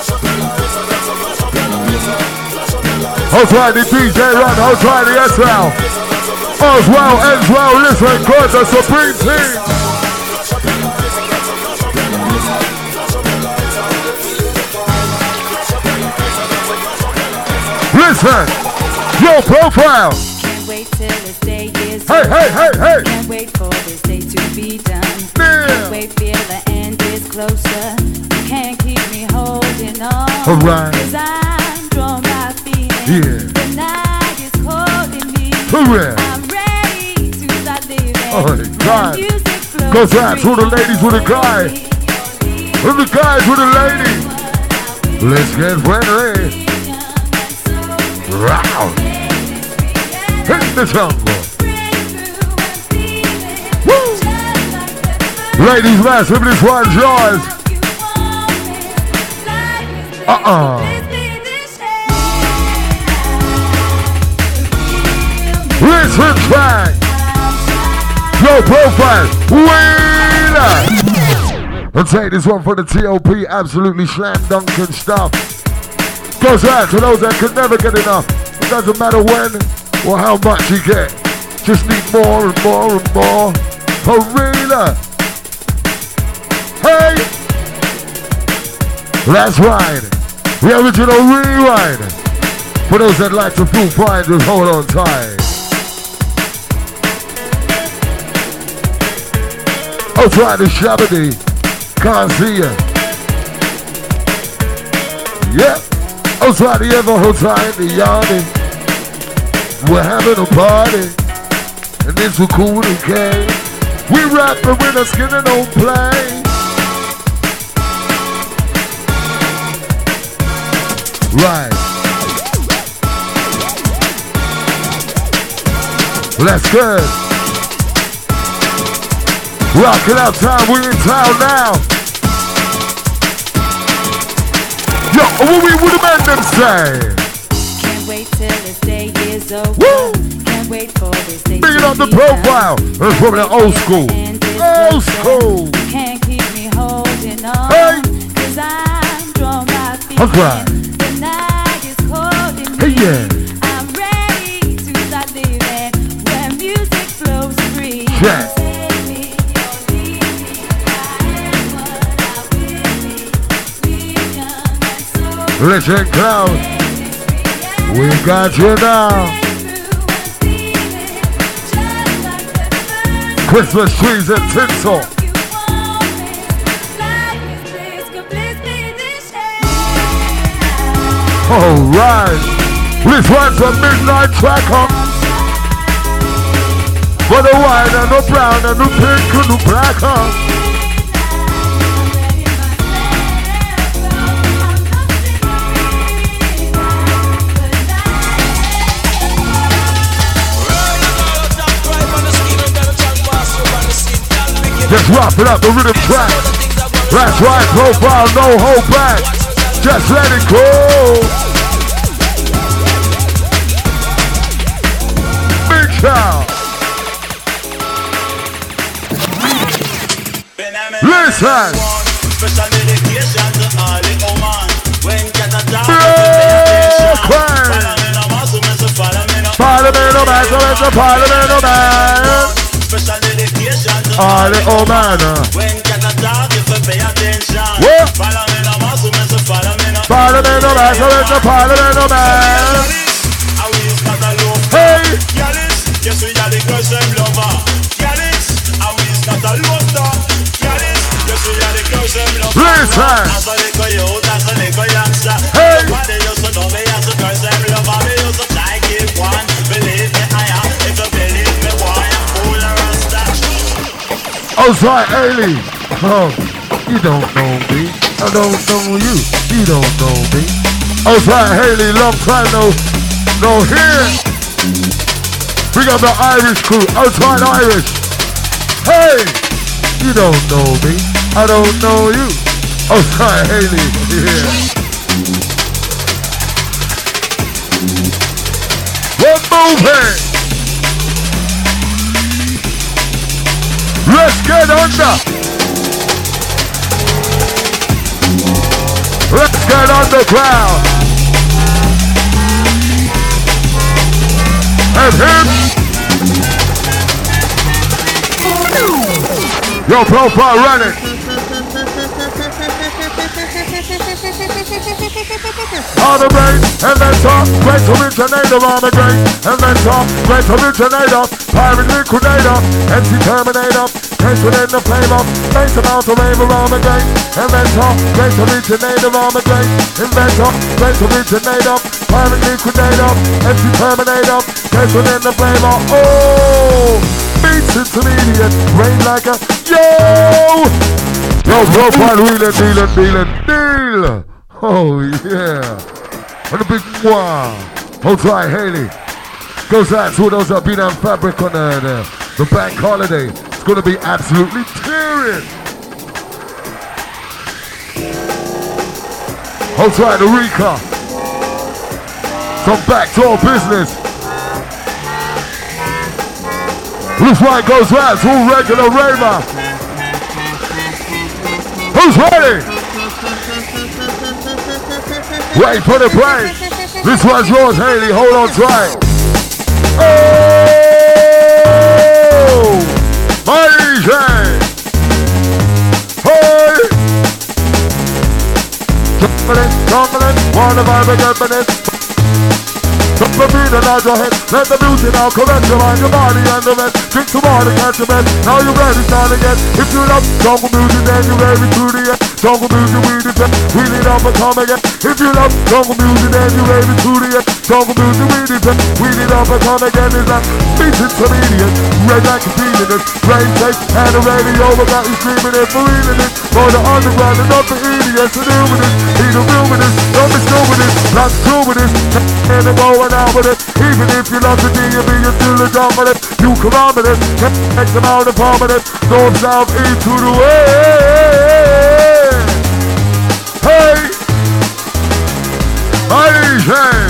I'll try the DJ run, I'll try the SL. As well, listen, God, the Supreme Team. Listen, your profile. Can't wait till this day is Hey, hey, hey, hey. Can't wait for this day to be done. Yeah. Can't wait, feel the end is closer. You can't keep me holding on. Alright. 'Cause I'm drawn by feeling. Yeah. The night is calling me. Correct. I'm ready to start living. Oh, God. Music flows Goes out to the ladies with a guy. And the guys with a lady. Let's get ready. Round. Hit the jungle. Woo. Ladies, massive, this one's yours. Listen track. Your profile. Winner. I'll take this one for the TOP. Absolutely slam dunking stuff. Goes out to those that could never get enough. It doesn't matter when or how much you get. Just need more and more and more. For real. Hey. That's right. The original rewind. For those that like to feel fine, just hold on tight. I'll try the Shabby. Can't see ya. Yep. I'll try the ever hold time, the yawning. We're having a party. And it's so cool and gay. We rap the winner skin and don't play. Right. That's good. Rockin' out time, we in town now. Yo, what the man them say? Can't wait till this day is over. Woo! Can't wait for this day Bring it to on the be done. profile. It's from the old school. Old school. You can't keep me holding on. Hey. 'Cause I'm drawn by I'll cry. feeling. The night is holding me. Hey, yeah. I'm ready to start living where music flows free. Yeah. Save me or leave me. I am what I will be. Live young and so Listen, crowd. We got you now. Christmas trees and tinsel. Alright. This one's a midnight tracker. For the white and the brown and the pink and the black. Drop it up the rhythm track. That's right, profile, no hold back. Just let it go. Big shout. Listen. Special dedication to all the woman. When cat attack, follow me no man, follow me no man. special dedication to All the old man. when cat attack, if you pay attention. What? Follow me no muscle, follow me no. Follow me no man, follow me no man. I will start a love. Hey. Yalis, yes we are the girls them lover. Yalis, I will start a love dog. Yalis, yes we are the girls them lover. Listen. As a little youth, as a little youngster. Hey. Nobody used to know me as a girls them lover. Me used to try keep one. Believe me, I am. If you believe me, boy, I'm full of rasta. Oh, sorry, Ailey. Oh, you don't know me. I don't know you. You don't know me. Oh, sorry, Haley. Long time no here. We got the Irish crew. Outside Irish. Hey, you don't know me. I don't know you. Oh, sorry, Haley. Yeah. One moving. Let's get under. Let's get underground. And him. Your profile running. On the brain, and then talk, great originator on the brain, and then talk, great originator, pirate liquidator, MC Terminator, case within the flame of, face amount of rave around the game, and then talk, great originator on the brain, inventor, great originator, pirate liquidator, MC Terminator, case within the flame of, oh, beats intermediate, rain like a, yo, profile, wheeling, deal. Oh yeah, and a big wow. Hold right, Haley. Goes out to those that been on fabric on the bank holiday. It's gonna be absolutely tearing. Hold right, the Rika. Some backdoor business. This one goes out to all regular raver. Who's ready? Wait for the break. This one's yours, Haley. Hold on tight. Oh! My DJ! Hey! Jumping, wanna vibe and jumping it. Jump the beat and nod your head. Let the music now correct your mind, your body and the rest. Drink some water, catch your breath. Now you're ready, start again. If you love jungle music, then you're ready to the end. Jungle music, we defend. We need up and come again. If you love jungle music, then you're ready to the end. Jungle music, we defend. We need up and come again. Is that beats intermediate? Red like a feeling it. Rain take and the radio, we got you screaming it, for reading it. For the underground and not the idiots to do with it. He the real with it, don't be still with it. Not true with it. And go out with it. Even if you love the D&B, you're still a drum with it. You come on with it. X amount of farm with it. North, south, east to the west. Hey! Hey!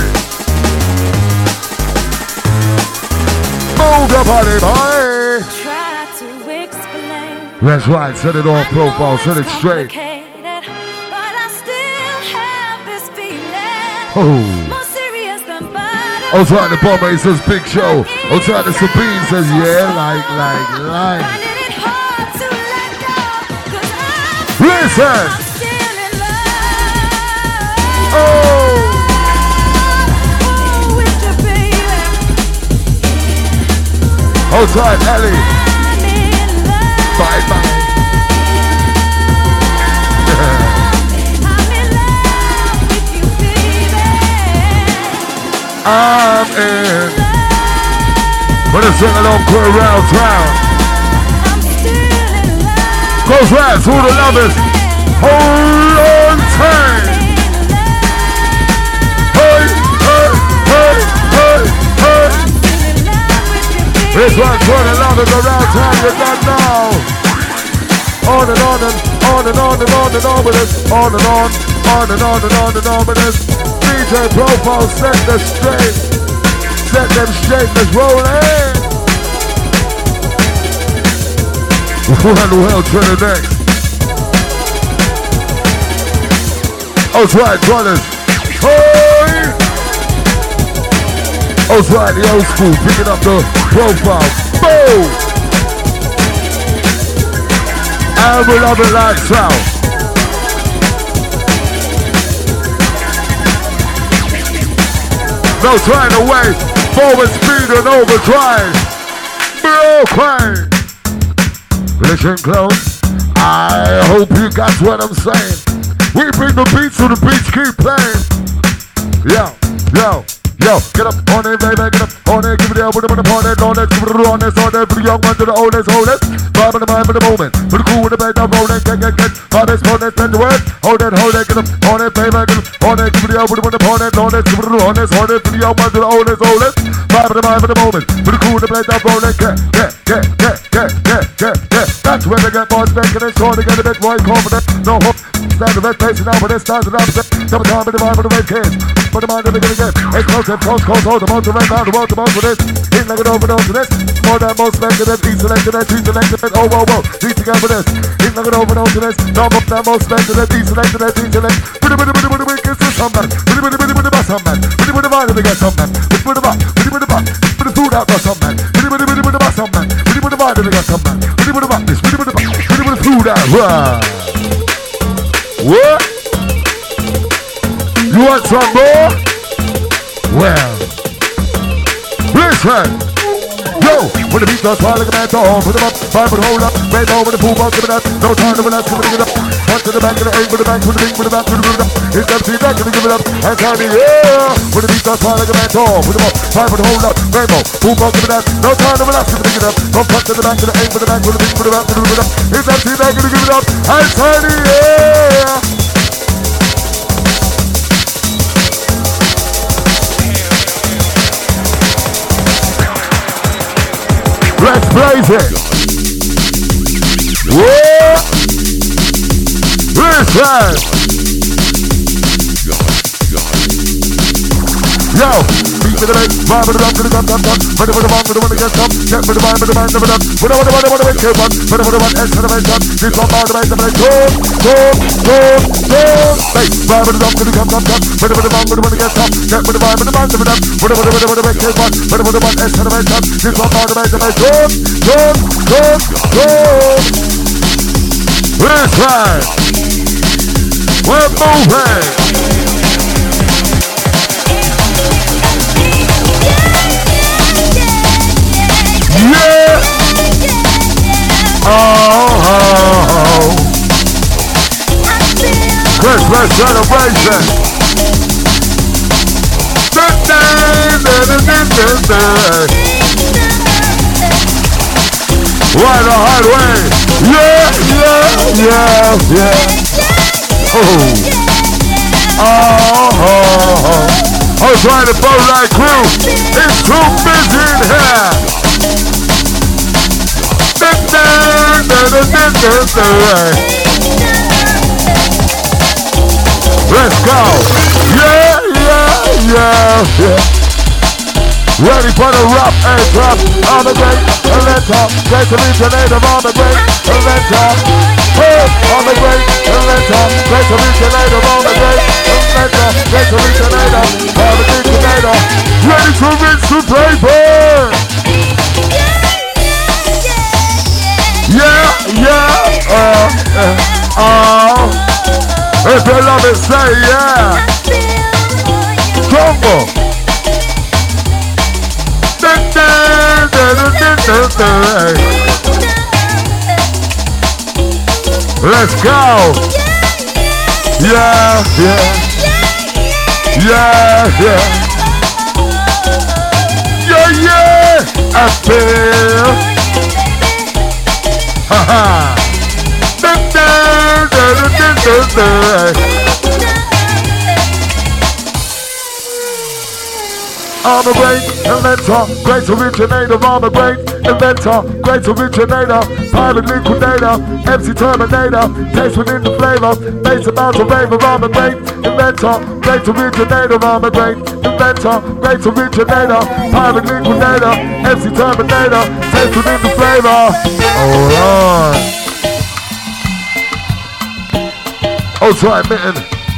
Move your body, boy. Try to explain. That's right. Set it off profile. Set it straight. But I still have this feeling. Oh. More serious than butter. Outside the bomber, he says big show. Outside the Sabine says yeah, like. Finding it hard to let go. 'Cause I'm Listen. still in love. Oh. With you, baby. Outside Ellie. I'm in love. Bye bye. I'm in love with you, baby. I'm in. Wanna sing along crew around town. I'm still in love. Goes round to all the lovers. Hold on tight. Hey, hey, hey, hey, hey. This one's for the lovers around town, you don't know. On and on and on and on and on and on with us. On and on and on and on and on with us. DJ Profile, set them straight. Set them straight, let's roll in. Well, turn the next. Oh, that's right, brothers. Hey! Oh, that's right, the old school, picking up the profile. Boom! And we love it like sound. No trying to wait. Forward speed and overdrive. Broken. Listen close. I hope you got what I'm saying. We bring the beats to the beats, keep playing. Yo, yo. Yo, get up on it, baby, get up on it, give it the elbow, upon it, on it, give it on it, for the young one to the oldest, oldest. Vibe in the mind for the moment, for the cool with the bed, I'm rolling, get, vibe is on it, spend the word, hold it, get up on it, baby, get up on it, give it the elbow, upon it, on it, give it on it, for the young one to the oldest, oldest. Vibe in the mind for the moment, for the cool with the bed, I'm rolling, get. That's when they get more spanking and sure to get a bit more confident, no hope. Stand the best place now, but this starts it opposite. Double time in the vibe of the red kids. Put the mind in the gonna get. It's close, hold the most, the red round, the world, the most for this. Ain't like it over to this. More than most selected, and each selected, and each selected, and oh, whoa, whoa. Each together for this. Ain't like it over to this. No more than most selected, and each selected, and each selected. Bitty, kiss to some man. Bitty, bust some man. Bitty, vibe to get some man. Bitty, the food out for some man. Bitty, bust some man. Bitty, vibe to get some man. Bitty, this. Bitty, food out. What? You want some more? Well, listen. Yo, when the beat starts falling, man, put them up, five foot hold up, right over the pool, give it up, no time to relax, give it up. Punch to the back of the eight, with the back, with the ring, with the back, with the up. It's up to the back, give it up, and time to yeah. When the beat starts falling, man, put them up, five foot hold up, rainbow, pool, give it up, no time to relax, give it up. From punch to the back of the eight, with the back, with the ring, with the back, with the up. It's up to the back, give it up, and time to yeah. Let's blaze it. Whoa. Listen. Yo, beat for the leg, vibe for the rock, for the gun, for the one, for the one to get some, get for the vibe, for the man, for the for the one, kill one, for the one, X for the man, this one, all the man, for the go, hey, vibe for the rock, for the gun, for the one, for the one to get some, get for the vibe, for the man, for the for the one, kill one, for the one, X for the man, this one, all the man, for the go. Listen, we're moving. Yeah! Oh! Christmas celebration! Why the hard way? Yeah! Oh! I was trying to boat like crew. It's too busy in here. Let's go. Yeah. Ready for the rough and drop on the great Atlanta. Great to originator on the great Atlanta. Hey, on the great Atlanta. Great to originator on the great Atlanta. Great to originator on the great Atlanta. Ready to rinse the paper. If you love it, say yeah. Jungle. Let's go. Yeah. I feel. Ha. On the break, Inventor, great originator, I'm a great inventor, great originator, pirate liquidator, MC Terminator, taste within the flavor, base amount of favor, I'm a great inventor, great originator, I'm a great inventor, great originator, pirate liquidator, MC Terminator, taste within the flavor. Alright. Outside mitten,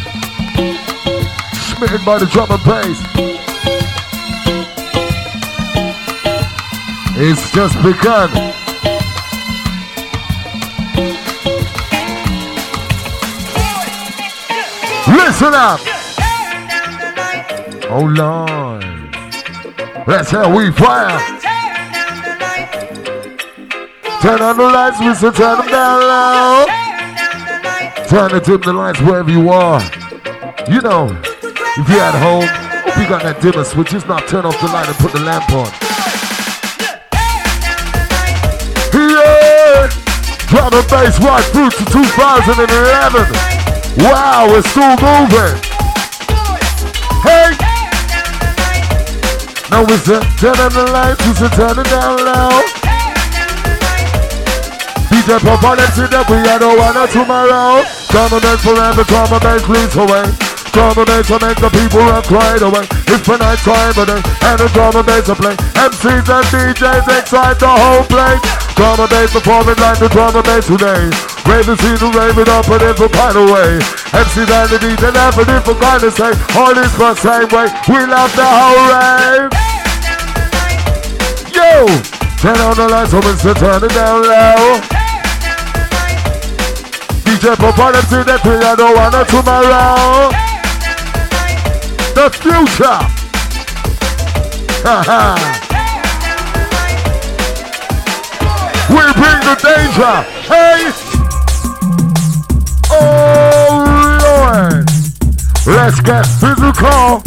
smitten by the drum and bass. It's just begun. Listen up. Hold on. That's how we fire. Turn on the lights, we should turn them down low. Turn and dim the lights wherever you are. You know, if you're at home, hope you got that dimmer switch. Just not turn off the light and put the lamp on. Yeah! Drum and bass right through to 2011. Wow, we're still moving. Hey! Now we said turn on the lights, we said turn it down low. DJ Pop on MC that we are the one of tomorrow. Drum and bass forever, drum and bass leads away. Drum and bass will make the people rock right away. It's for night time of day, and the drum and bass will play. MCs and DJs excite the whole place. Drum and bass performing like the drum and bass today. Raving scene to rave it up a different kind of way. MCs and the DJs have a different kind of say. All this the same way, we love the whole rave. Yo! Turn on the lights, so Mr. Turn it down low. DJ Pop on MC that we are the one of tomorrow. The future. We bring the danger. Hey. Oh Lord. Let's get physical.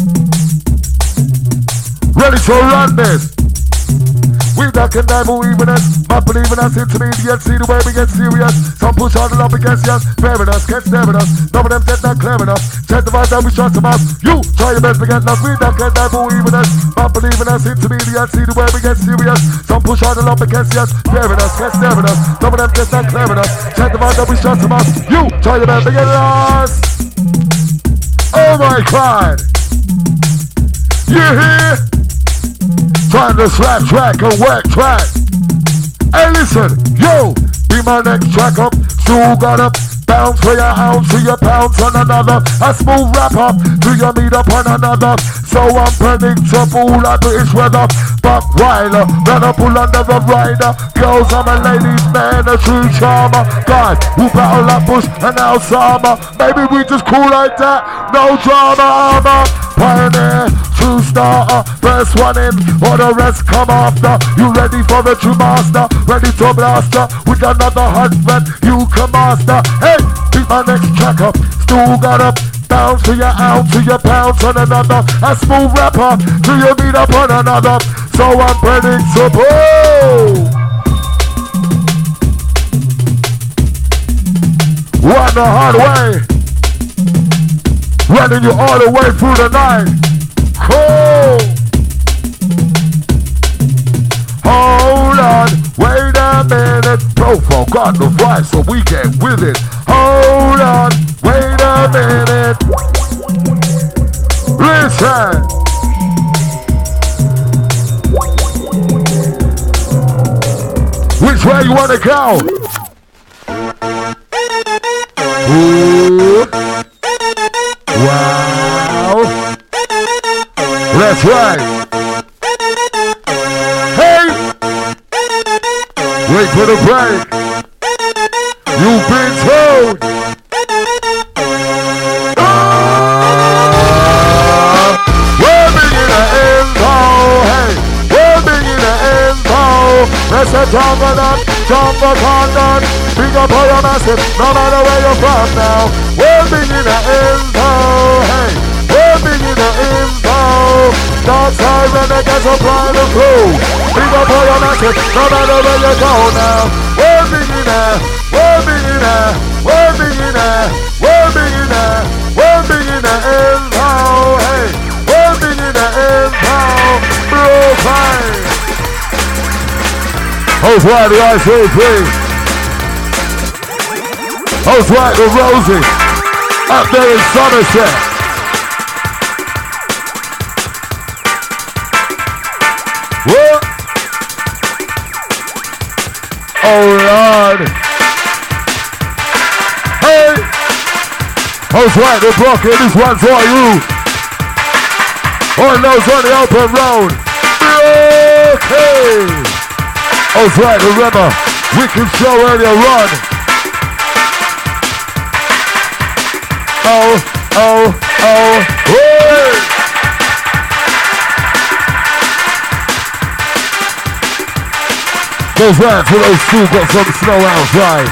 Ready to run this. We duck and dive, believing us, not believing us, intermediate, see the way we get serious. Some push on and up against us, bearing us, can't stare at us. None of them dead, not clear enough. Check the vibe that we trust them out. You try your best to get us. We duck and dive, believing us, not believing us, intermediate, see the way we get serious. Some push on and up against us, bearing us, can't stare at us. None of them dead, not clear enough. Check the vibe that we trust them out. You try your best to get us. Oh my God. You hear? Trying to slap track and whack track. Hey listen, yo, be my next track up. Still got up, bounce for your ounce, to your pounds on another. A smooth wrap up, to your meet up on another. So unpredictable like British weather. Buck Wilder, gonna pull under the rider. Girls, I'm a ladies man, a true charmer. Guys, who battle like Bush and Al Sama. Maybe we just cool like that, no drama armor. Pioneer, true starter, first one in, all the rest come after. You ready for the true master, ready to blaster. With another 100, you can master. Hey, beat my next track up, still got up. Bounce to your ounce, to your pounds on another. A smooth rapper, to your meet up on another. So unpredictable. Run the hard way. Running you all the way through the night. Cool. Hold on, wait a minute. Profile got the vibe, so we get with it. Hold on, wait a minute. Listen. Which way you wanna go? Ooh. Wow. That's right. Hey. Wait for the break. You've been told. We're bringing the info. Hey. We're bringing the info. Let's a jungle done. Jungle condon. Big up all your massive. No matter where you're from now. We're bringing the info. Hey. We're bringing the info. Dark side renegades supply the crew. Big up all your massive. No matter where you go now. We're bringing that. We're bringing that. We're bringing that. We're bringing that. We're bringing the info. Hey. We're bringing the info. Broke How's right the ICP? How's right the Rosie? Up there in Somerset. What? Oh Lord. Hey! How's right the Brooklyn? This one's for you. On those on the open road. Okay. How's right the Rebel? Wicked show earlier run. Oh, oh, oh, hey! Goes round to those two, got some snow outside.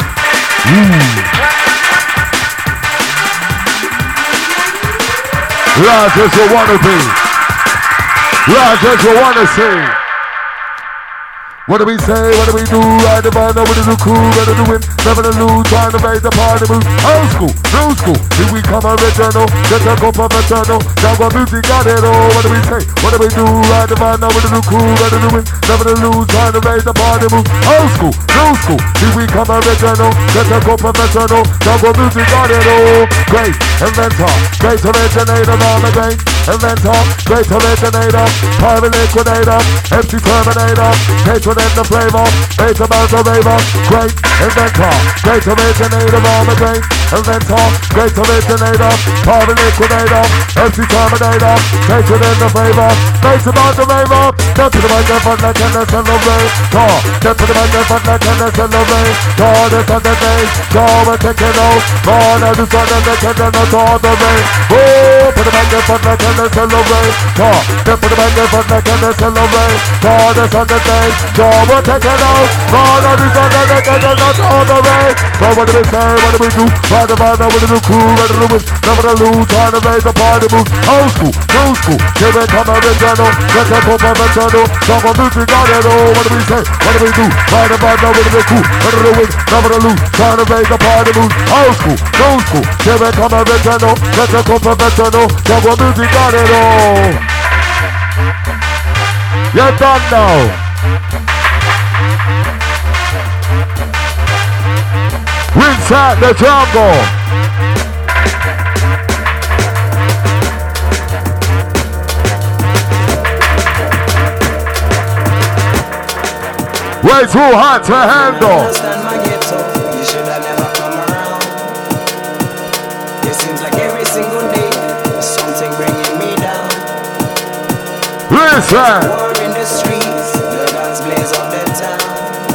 Large as you wanna be. Large as you wanna see. What do we say, what do we do? Ride the band, what do we cool, what do we win? Never to lose, trying to make the party move. Old school, new school, here we come original. Get a go professional, jungle music got it all. What do we say, what do we do? Ride the band, what do we cool, what do we win? Never to lose, trying to make the party move. Old school, new school, here we come original. Get a go professional, jungle music got it all. Great inventor, great originator, all the great inventor, great originator, pirate liquidator, MC Terminator, great in the flavor, great about the raver, great inventor, great originator, all the great inventor, great originator, pirate liquidator, MC Terminator, great in the flavor, great about the raver, step to the microphone like an celebrate, step to the microphone like an celebrate, this on the day, we're taking out, born as the sun and the kitchen of all the rain, oh, put the microphone like an celebrate, step to the microphone like an celebrate, this on the day, we're taking out, born as the sun and the kitchen of all the rain, so what do we say, what do we do, ride the band, what do we cool, what do we win, never to lose, trying to raise the party move, old school, new school, here we come original, get a go professional, jungle music got it all, what do we say, what do we do, ride the band, what do we cool, what do we win, never to lose, trying to raise the party move, old school, new school, here we come original, get a go professional, jungle music got it all. You're done now. Inside the jungle. Way too hot to handle. You should have never come around. It seems like every single day something bringing me down. Listen. War in the streets, the guns blaze up the town.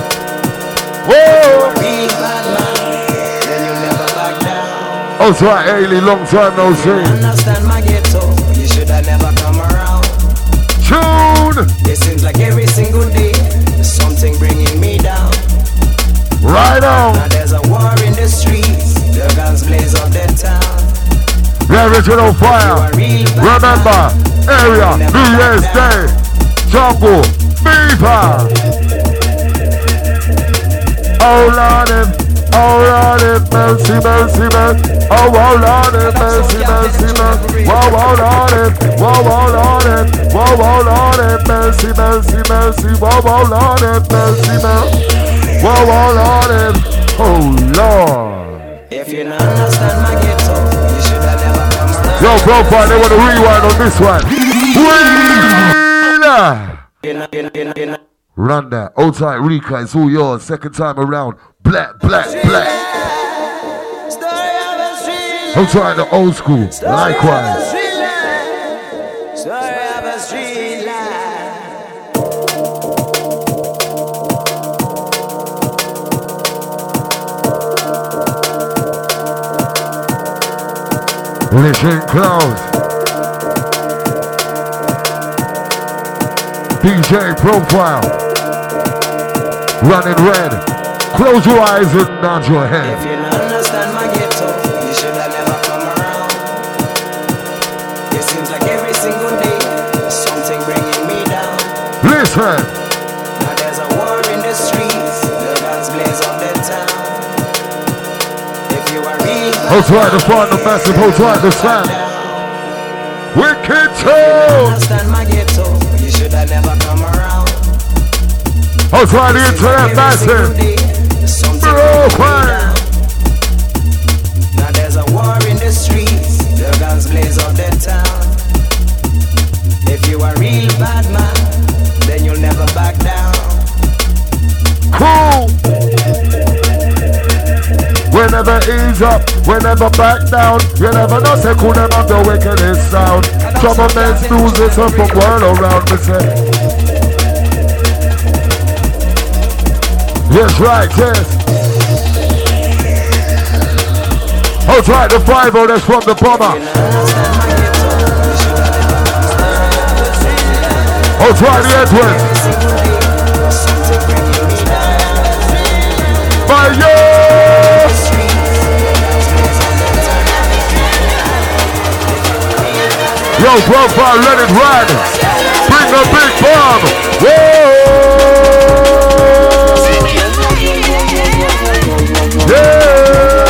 Whoa. Real bad man, then you never back down. Oh, so Ailey, long time no see. Understand my ghetto, you should have never come around. Tune. It seems like every single day something bringing me down. Right on. Now there's a war in the streets, the guns blaze up the town. The original fire. Remember, area, New Year's Day, jungle, fever. Oh Lord, mercy, mercy, mercy. Oh Lord, mercy, mercy, mercy. Whoa, Lord, whoa, Lord, whoa, Lord, mercy, mercy, mercy. Whoa, Lord, mercy, mercy. Whoa, Lord, oh Lord. If you don't understand my ghetto, you should have never come around. Yo, profile, they want to rewind on this one. Winner! Run that. Old tight Rika, it's all yours. Second time around. Black, black, black. I'm trying the old school. Likewise. Listen close. DJ Profile. Running red. Close your eyes and nod your head. If you don't understand my ghetto, you should have never come around. It seems like every single day something bringing me down. Listen. Now there's a war in the streets, the guns blaze up the town. If you are real, I'll try to find the massive, I'll try to stand. Wicked too. understand my ghetto, you should have never come around. Outside the internet massive. Broken. Now there's a war in the streets. The guns blaze up the town. If you are a real bad man, then you'll never back down. Cool. We never ease up, we never back down. You never know, say, cool them up the wickedest sound. Some of men's music up from world around me, say. Yes, right, yes. Outside the 5-0, that's from the bomber. Outside the Edward. Fire! Yo, profile, let it ride. Bring the big bomb. Whoa! Yeah!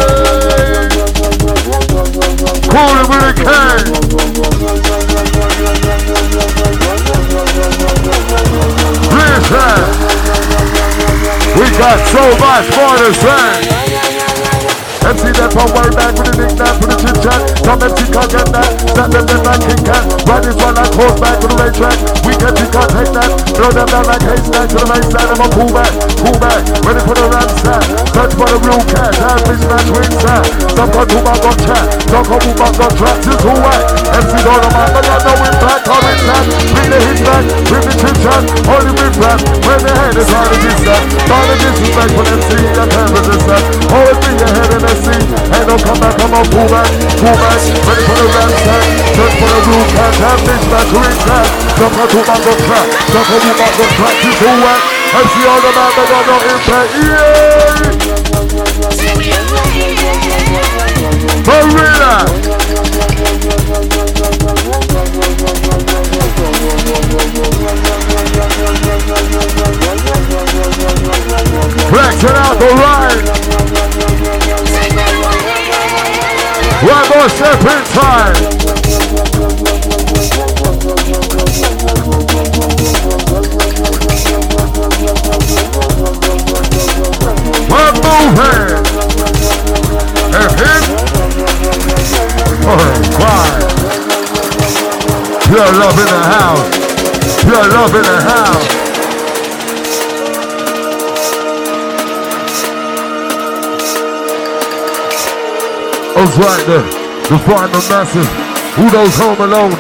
Cool it when it can. Listen. We got so much more to say. MC that from way back with the nickname for the chit chat. Some MC can't get that. That them then like King Cat. Ride this one like horseback with the race track. We can't take that. Throw them down like haystack to the baseline. I'm a pull back. Ready for the ransack. Search for the real cat. Down fish match wings out. Some got who man got chat. Some got who man got tracks. It's who whack. MC don't know man, but I know it's back. Come in back. Bring the hit back. Bring the chit chat. Only with rap. When the head is hard to disrespect. Don't disrespect for MC. I can't resist that. Always be your head in the sea. Hey, don't come back, come on, pull back. Ready for the ransack. Search for the real cat. Down fish match wings out. Some got who man got track. Some got who man got tracks. It's who whack. MC all the man, but got no impact. Yeah! Marina! Flex it out the right. One more step inside. We're moving. And hit. Alright. Pure love in the house. Pure love in the house. Those right there, the final massive. Who knows home alone?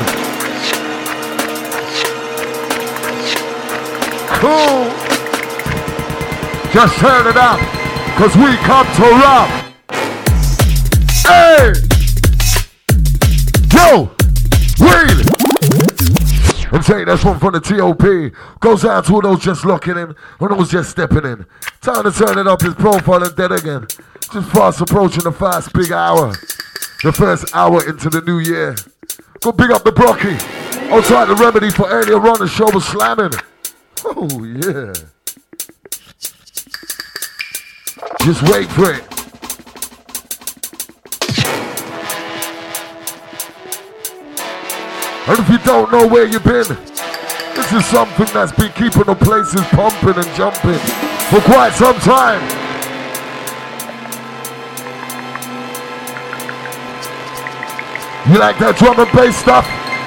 Cool. Just turn it up, cause we come to rock. Hey! Yo! Wheel! I'm saying that's one from the TOP. Goes out to all those just locking in, or those just stepping in. Time to turn it up, his profile and dead again. Just fast approaching the fast big hour. The first hour into the new year. Go big up the Brocky. Outside the remedy for earlier on, the show was slamming. Oh yeah. Just wait for it. And if you don't know where you've been, this is something that's been keeping the places pumping and jumping for quite some time. You like that drum and bass stuff?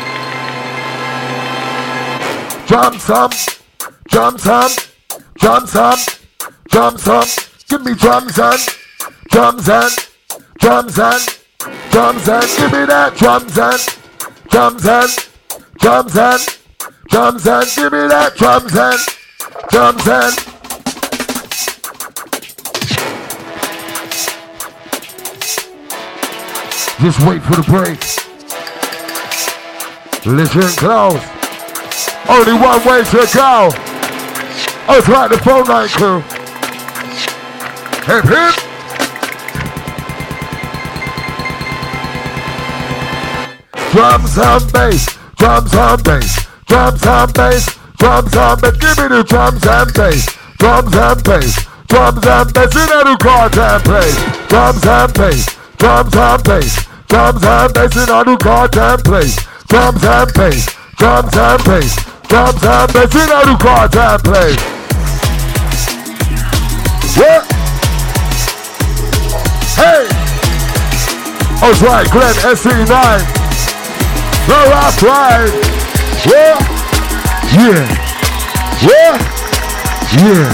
Drum some, drum some, drum some, drum some. Give me drums and, drums and, drums and, drums and. Give me that drums and, drums and, drums and, drums and. Give me that drums and, drums and. Just wait for the break. Listen close. Only one way to go. Oh, it's right, the phone line crew. Hip hip. Drums and bass, drums and bass, drums and bass, drums and bass. Give me the drums and bass, drums and bass, drums and bass. In a new chord and play. Drums and bass, drums and bass, drums and bass. In a new chord and play. Drums and bass, drums and bass, drums and bass. In a new chord and play. What? Hey! I was right, Glenn, SC9. The rock ride. Yeah. Yeah. Yeah. Yeah.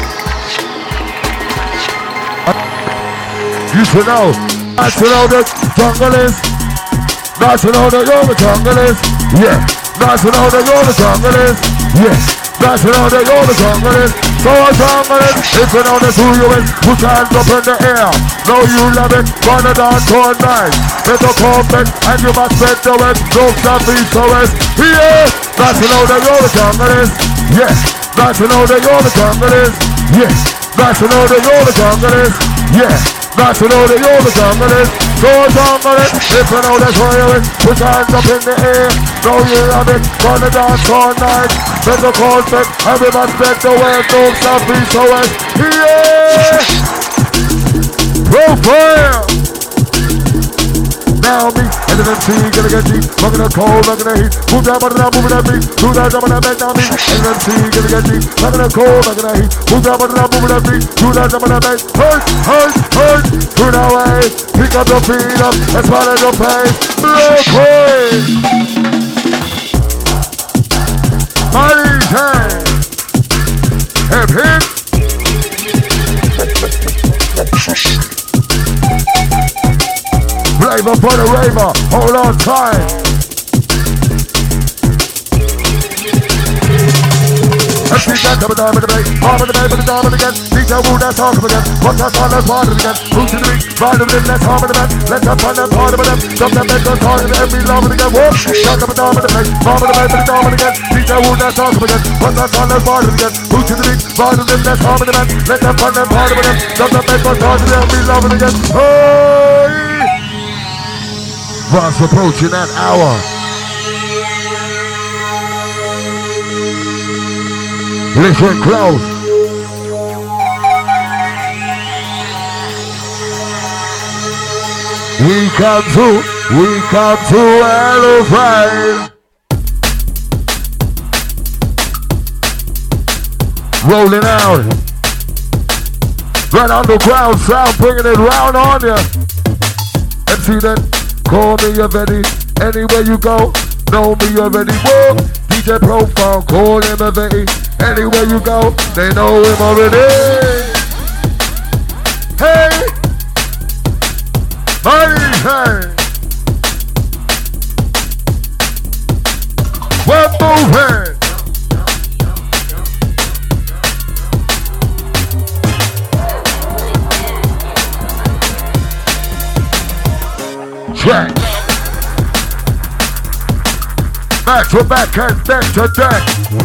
You should know. I should know the jungle is. Nice to know that you're the jungle is. Yeah. Nice to know that you're the jungle is. Yeah. Nice to know that you're the jungle is. So a jungle is. If you know that's who you is, put your hands up in the air. Know you love it. Wanna dance all night. Better come back and you must bet the west. Don't stop east to west. Yeah. Nice to know that you're the jungle is. Yeah. Nice to know that you're the jungle is. Yeah. Nice to know that you're the jungle is. Yeah. Nice to know that you're the jungle is. So a jungle is. If you know that's where you is, put your hands up in the air. Know you love it. Wanna dance all night. Better come back and you must bet the west. Don't stop east to west. Yeah. Profile. Now me, and then MC, gonna get deep, fucking the cold, fucking the heat, move that button down, moving that beat, do that jump on that back, now me, and then MC, gonna get deep, fucking the cold, fucking the heat, move that button down, moving that beat, do that jump on that back, hurt, through that way, pick up your feet up, and smile at your face, okay. Money's hand, hip hip. Flavor for the raver, hold on tight. And see that double diamond the bass, arm of the bass, but the diamond again. DJ Woo, that's talk again. What's that on, that's part of it again. Who's to the beat, ride of it, let's harm of the man. Let's have fun and part of it. Jump that bass, that's hard of it, every love of it again. Whoa, shut up a diamond the bass, arm of the bass, but the diamond again. DJ Woo, that's talk again. What's that on, that's part of it again. Who's to the beat, ride of it, let's harm of the man. Let's have fun and part of it. Jump that bass, that's hard of it, every love of it again. Hey! Fast approaching that hour. Listen close. We come to elevate. Rolling out. Right underground sound, bringing it round on ya. MC then. Call me already, anywhere you go, know me already. Whoa, DJ Profile, call him already, anywhere you go, they know him already. Hey, hey, we're moving. Check. Back to back and deck to deck.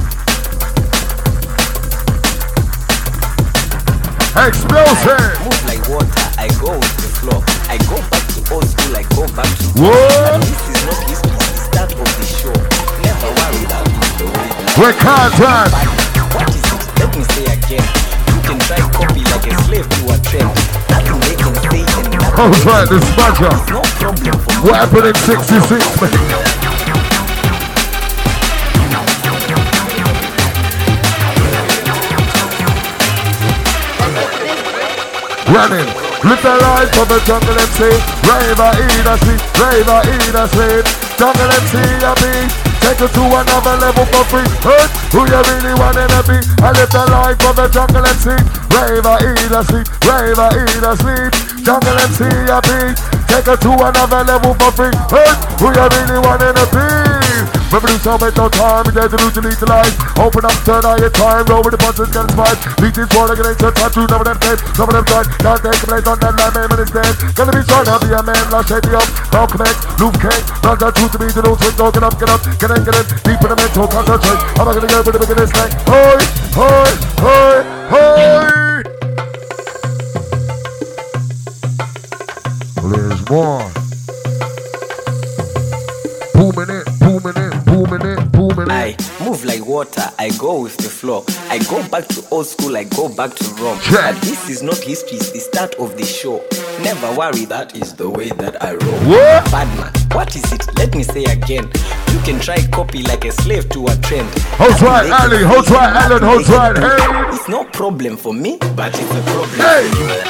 Explosive. Move like water, I go with the flow. I go back to old school, I go back to what? And this is not history, it's the start of the show. Never worry about the way. We're contact. What is it? Let me say again. You can try copy like a slave to a trend. Nothing they can say and nothing. I was right, this smacker. No problem for what happened in 66, man? Running, little light from the jungle MC. Raver in a sleep, raver in a sleep. Jungle MC a beat, take you to another level for free. Hey, who you really wanna be? I live the life from the jungle MC. Raver in a sleep, raver in a sleep. Jungle MC a beat, take you to another level for free. Hey, who you really wanna be? Revolution with no time, we dare to lose and lead the life. Open up, turn on your time, roll with the buttons, get inspired. Beat this war against your time, two, none of them dead, some of them died. Can't take a place on that line, man, instead. Gonna be strong, I'll be a man, I'll shake me up. Malcolm X, Luke King, not that truth to me, to no swing, don't get up, get in, deep in the mental, concentrate. I'm not gonna get with the beginning thing. Hey, hey, hey, hey. There's more. Booming it, booming it, booming it, booming it. I move like water. water, I go with the flow. I go back to old school, I go back to Rome. Yeah. But this is not history, it's the start of the show. Never worry, that is the way that I roll. What? Badman, what is it? Let me say again. You can try copy like a slave to a trend. Hold right, Ali, hold right, Alan, hold right, hey. It's no problem for me, but it's a problem Hey. for you.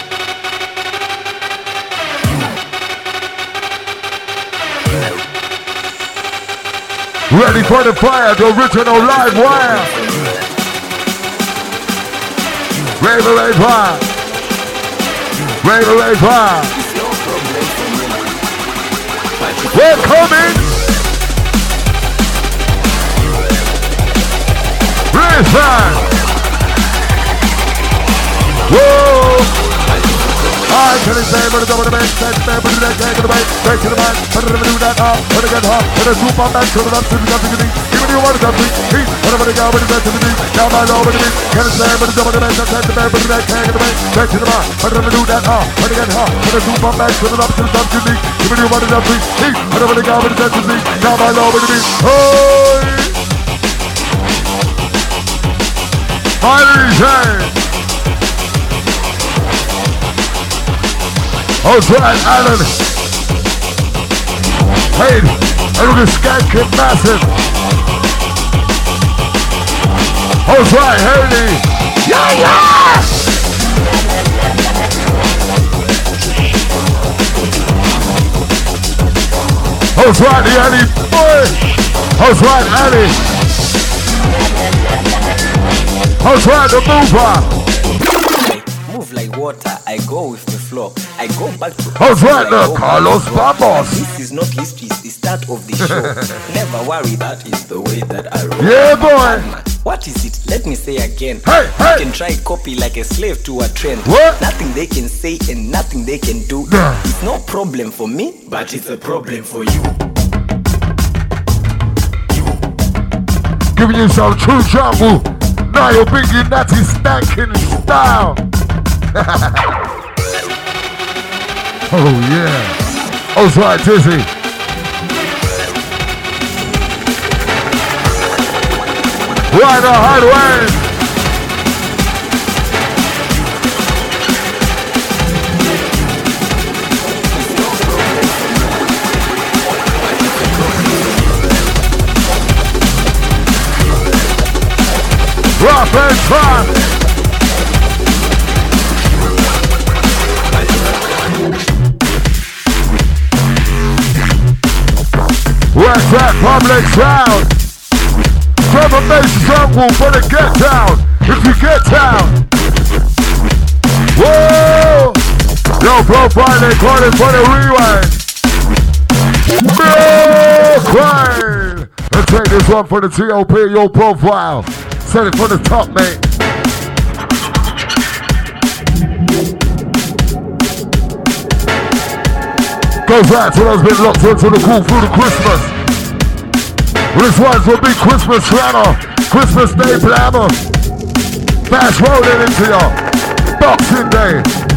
Ready for the fire, the original live wire. Raven Ray Fire. Raven Ray Fire. It's no problem for me, but it's We're coming. Listen. Whoa. I can say, but the double bass, that's the bass, that's the bass, back to the man, but I'm gonna do that now, but I get hot, but I super back to the left, to the left, give me one of them, heat, whatever the guy with the best of the beat, now my low with the beat, can I say, but the double bass, that's the bass, but I can't get away, back to the man, but I'm gonna do that now, but I get hot, but I super back to the left, to the left, give me one of them, heat, whatever the guy with the best of the beat, now my low with the beat, hey! DJ! Oh, right, Alan. Hey, I look at Skank and Massive. Oh, right, Haley. Yeah, yeah! Oh, right, the Ali boy. Oh, right, Ali. Oh, right, the mover. move like water, I go with the flow. I go back to How's right now, Carlos Vamos? This is not history, it's the start of the show. Never worry, that is the way that I roll. Yeah, boy. What is it? Let me say again. Hey, hey. You can try copy like a slave to a trend. What? Nothing they can say and nothing they can do. Nah. It's no problem for me, but it's a problem for you. Giving you some true jungle. Now you're bringing natty stankin' style. Oh yeah. Oh, right, Dizzy. Right the hard way. Rock and try. Where's that public sound? Drum and bass jungle, better get down. If you get down. Whoa! Yo, profile, they call it for the rewind. Rewind! Let's take this one for the TOP, your profile. Set it for the top, mate. Goes out to those been locked into the cool through the Christmas. Well, this one's will be Christmas slammer, Christmas Day blammer. Fast rolling into your Boxing Day.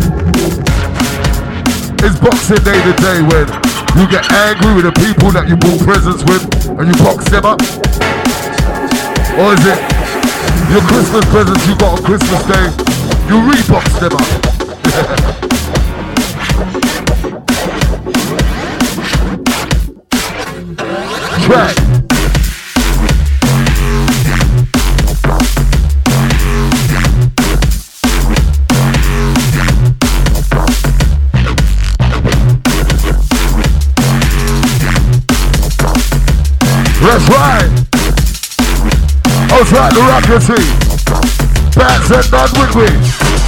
It's Boxing Day today when you get angry with the people that you bought presents with and you box them up. Or is it your Christmas presents you got on Christmas Day, you rebox them up? Track. That's right. Oh, try the rockety. Bats and not with me.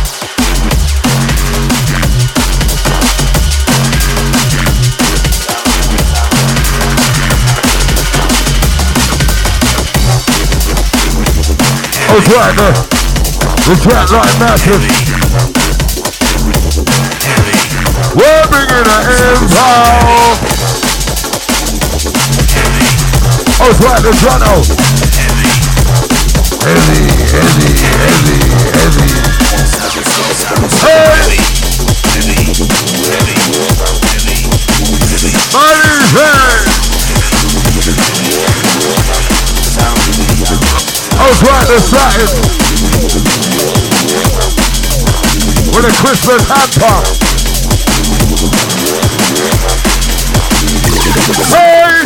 Oh, try the track line massive. We're bringing an empire. Oh, try the Toronto. Heavy, heavy, heavy, heavy. Hey! Money, hey! the satin. With a Christmas hamper. Hey!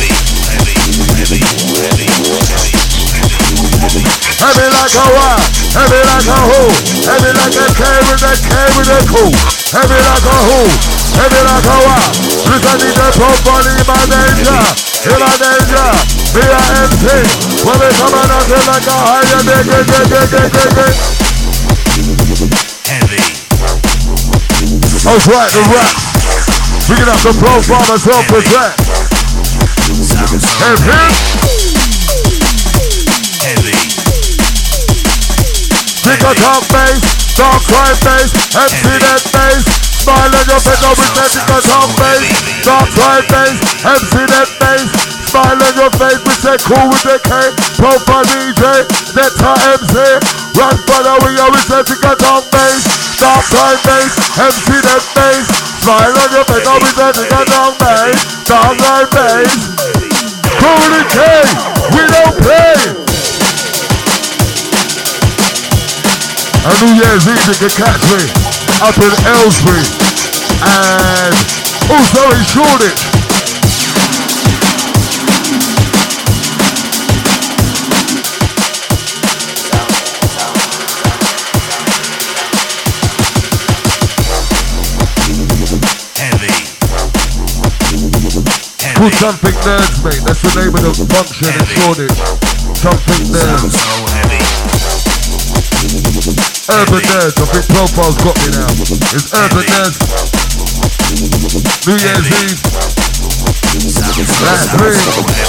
Heavy like a what? Heavy like a who? Heavy like a K with a K with a cool. Heavy like a who? Heavy like a what? Listen to the properly in my danger. In my danger. Be a MC. When we come on out like a higher dig. Heavy. That's right, the rap. Picking up the profile and self-present. Heavy. Think of talk bass, dark side bass, MC that bass. Smile on your face, no pretend. Think of talk bass, dark side bass, MC that bass. Smile on your face, we say cool with the K. Profile DJ, that's our MC. Run brother, we always say think of talk bass, dark side bass, MC that bass. Smile on your face, no pretend. Think of talk bass, dark side bass. Cool with the K, we don't play. A New Year's Eve you can catch me up in Aylesbury and also in Shoreditch. Heavy. Called Something Nerds, mate. That's the name of the function in Shoreditch. Something Nerds. So heavy. Urban Nerds, I think Profile's got me now. It's Urban Nerds. New Year's Eve. That's three.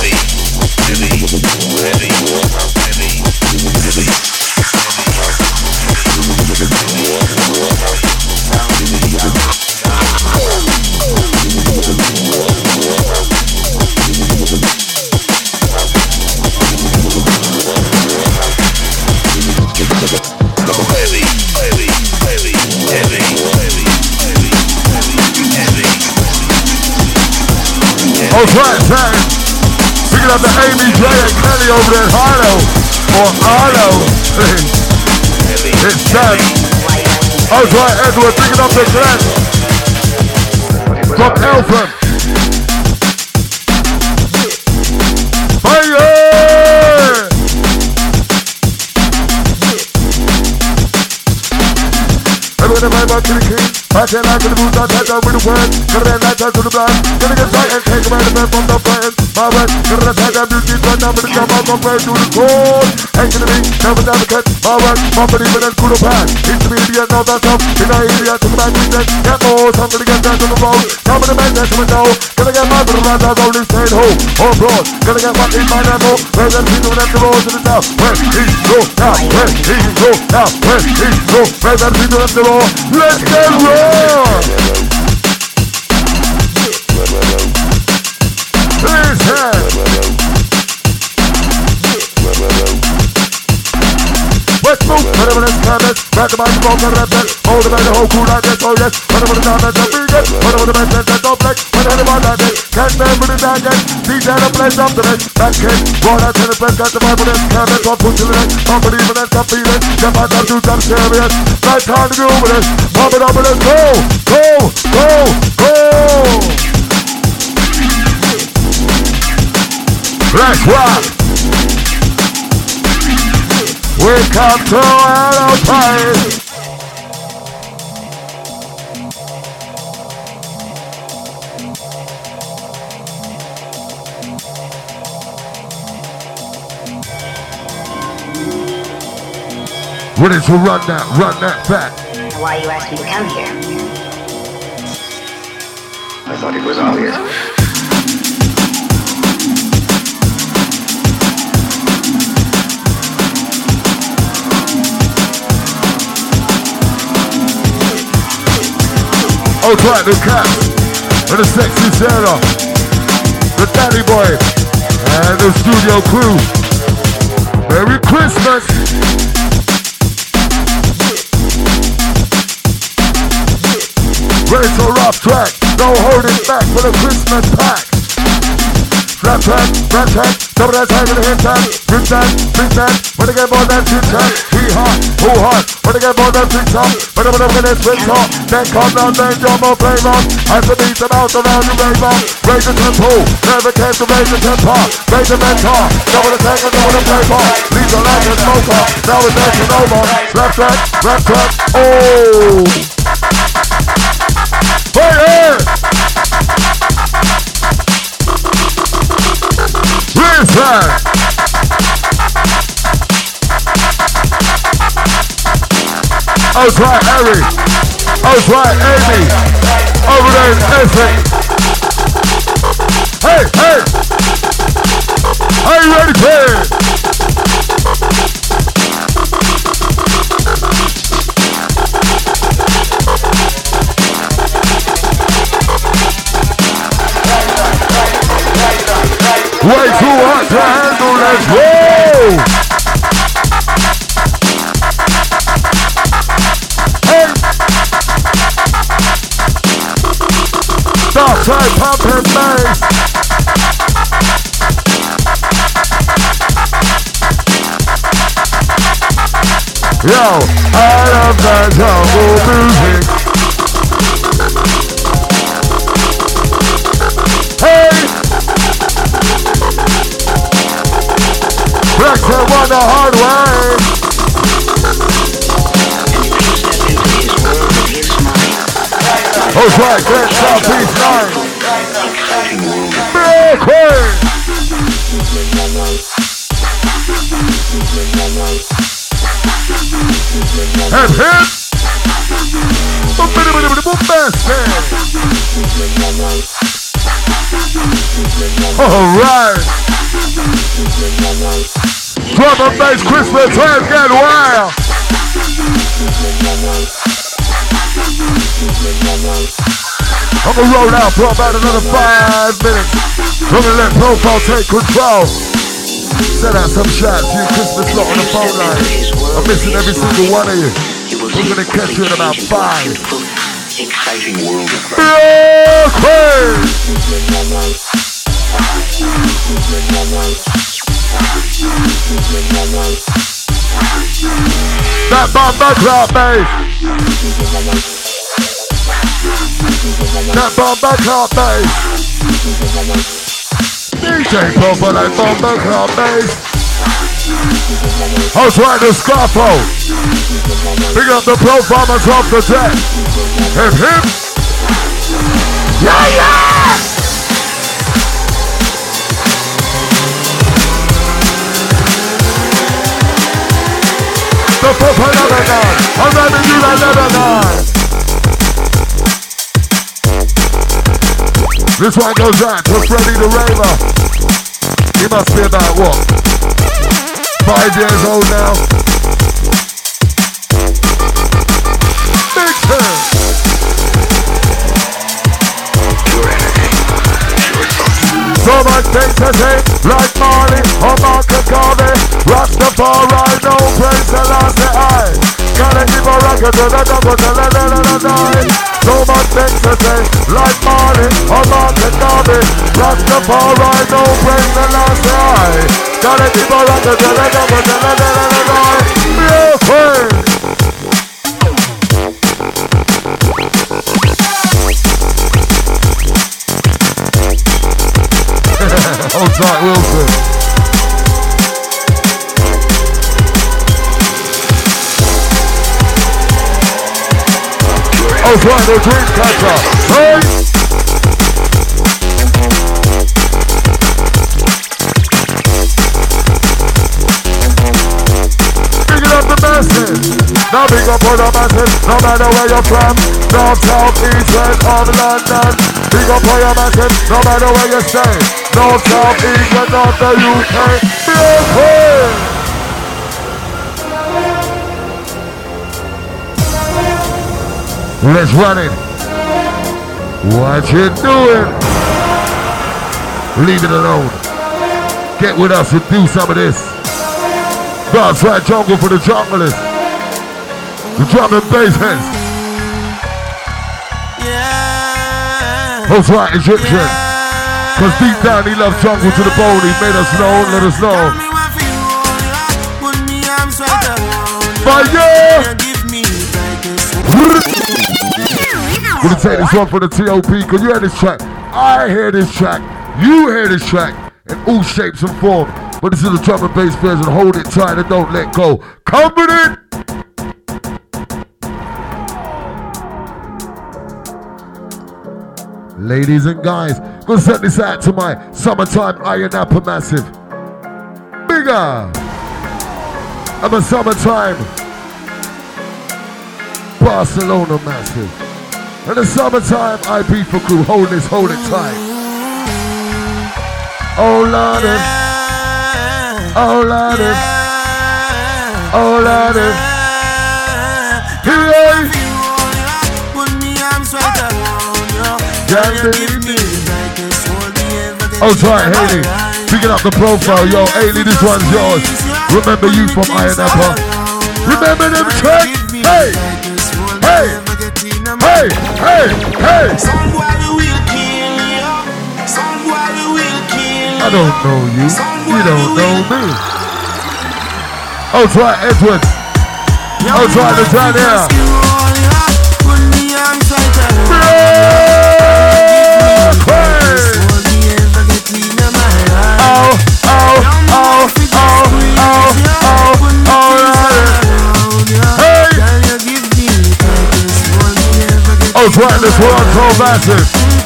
Oh, right, sorry. Picking up the Amy J and Kelly over there in Harlow. Or Arlo. It's done. Oh, right, Edward, picking up the Glen. From Eltham. Fire! Everyone in my back to the king. Back in like the boots, I touch up with the word. Gonna get lights out to the blind. Gonna get tight and take a man from the friend. My word, gonna attack that beauty, run down with the jump out from right to the cold. Ain't gonna be, never down the cut. My word, bumping even and cool pass. It's the idiot, now that's up. In the idiot, to the back, we said, get more. I'm gonna get down to the road. Come in the man, that's what now. Gonna get my little man, that's only staying home. All broad, gonna get my in my ammo. Where the people left the road to the south. Where he's go now, where he's go now, where he's go. Where the people left the road. Let's get raw. Let's move, whatever this time is. Back to my phone, got a rap. Hold the man, the whole crew like this, oh yes. Whatever the time that's a big it. Whatever the man that's don't play. Whatever the man that's it. Can't stand for the dog yet. DJ the place up to this. Back kid, roll out to the best, got the vibe for this. Can't let one push to the next. Don't believe in that, stop feeling. Jump out, do some serious. Right time to go with this. Pump it up with this, go, go, go, go. Let's rock. We come to our place. Ready to run that back. Why you asked me to come here? I thought it was obvious. Outright the cat and the sexy Sarah, the daddy boy, and the studio crew. Merry Christmas! Ready to rough track, no holding back for the Christmas pack. Left hand, right hand, double that time in the hip time. Big time, when they get more than two time. We hot, who hot, when they get more than three time. When I'm gonna get this talk, then come down, then jump on, play on. As the beats about around you, rave on. Raise the tempo, never came to raise the tempo. Raise the mentor, double the tank and double the play ball. Leave the light and smoker, now it's dancing over. Left track, oh! Hey, hey! Listen! Outside Harry, outside Amy, over there in Essex. Hey, hey! Are you ready, kid? Way too hot to handle, let's go! Hey! Dark side pumping bass. Yo, I love that jungle music. Hey! Black said won the hard way. Oh, right, good Southeast 9. Real quick. And hit. All right. Drum and bass Christmas time get wild. I'm gonna roll out for about another 5 minutes. I'm gonna let Profile take control. Send out some shots to your Christmas lot on the phone line. I'm missing every single one of you. We're gonna catch you in about 5. Exciting world of real quick. That bomber clap bass. That bomber clap bass. DJ Pumper, that bomber clap bass. I was right to Scarfo. Big up the pro farmers off the deck. Hip hip. Yeah, yeah. The Pumper Lebanon. I'm ready to the Lebanon. This one goes out to Freddy the Raver. He must be about what? 5 years old now. Big turn. So much things to say, like Marley or Marcus Garvey. Rastafari, no praise the last eye. Gotta keep a rocket to the double to the night. So much things to say, like Marley or Marcus Garvey. Rastafari, no praise the last eye. Gotta keep a rocket to the double to the night. Real quick. Hold tight, Wilson. Oh, right, the dream catcher. Hey! Big it up the masses. Now big up all the masses, no matter where you're from. North, south, east, west of London. Big up all your masses, no matter where you stay. North, south, east, and north the UK. Real quick. Let's run it. What you doing? Leave it alone. Get with us and do some of this. God's right jungle for the junglers. The drum and bass heads. Yeah. Who's right Egyptian? Cause deep down he loves jungle to the bone. He made us know, let us know. But yeah! Gonna take this one for the TOP, cause you hear this track. I hear this track. You hear this track. In all shapes and forms. But this is the drum and bass version. Hold it tight and don't let go. Come with it! Ladies and guys, gonna send this out to my summertime Iron Apple Massive. Bigger! I'm a summertime Barcelona Massive. And a summertime IP for crew. Hold this, hold it tight. Oh Lordy, oh Lordy, oh Lordy. Hey, oh, try Haley. Picking up the profile, yo, Haley, this one's yours. Remember you from Iron Apple. Remember them tracks? Hey, hey, hey, hey, hey. I don't know you. You don't know me. Oh, try Edward. Oh, try the try there. Oh, try this one so massive.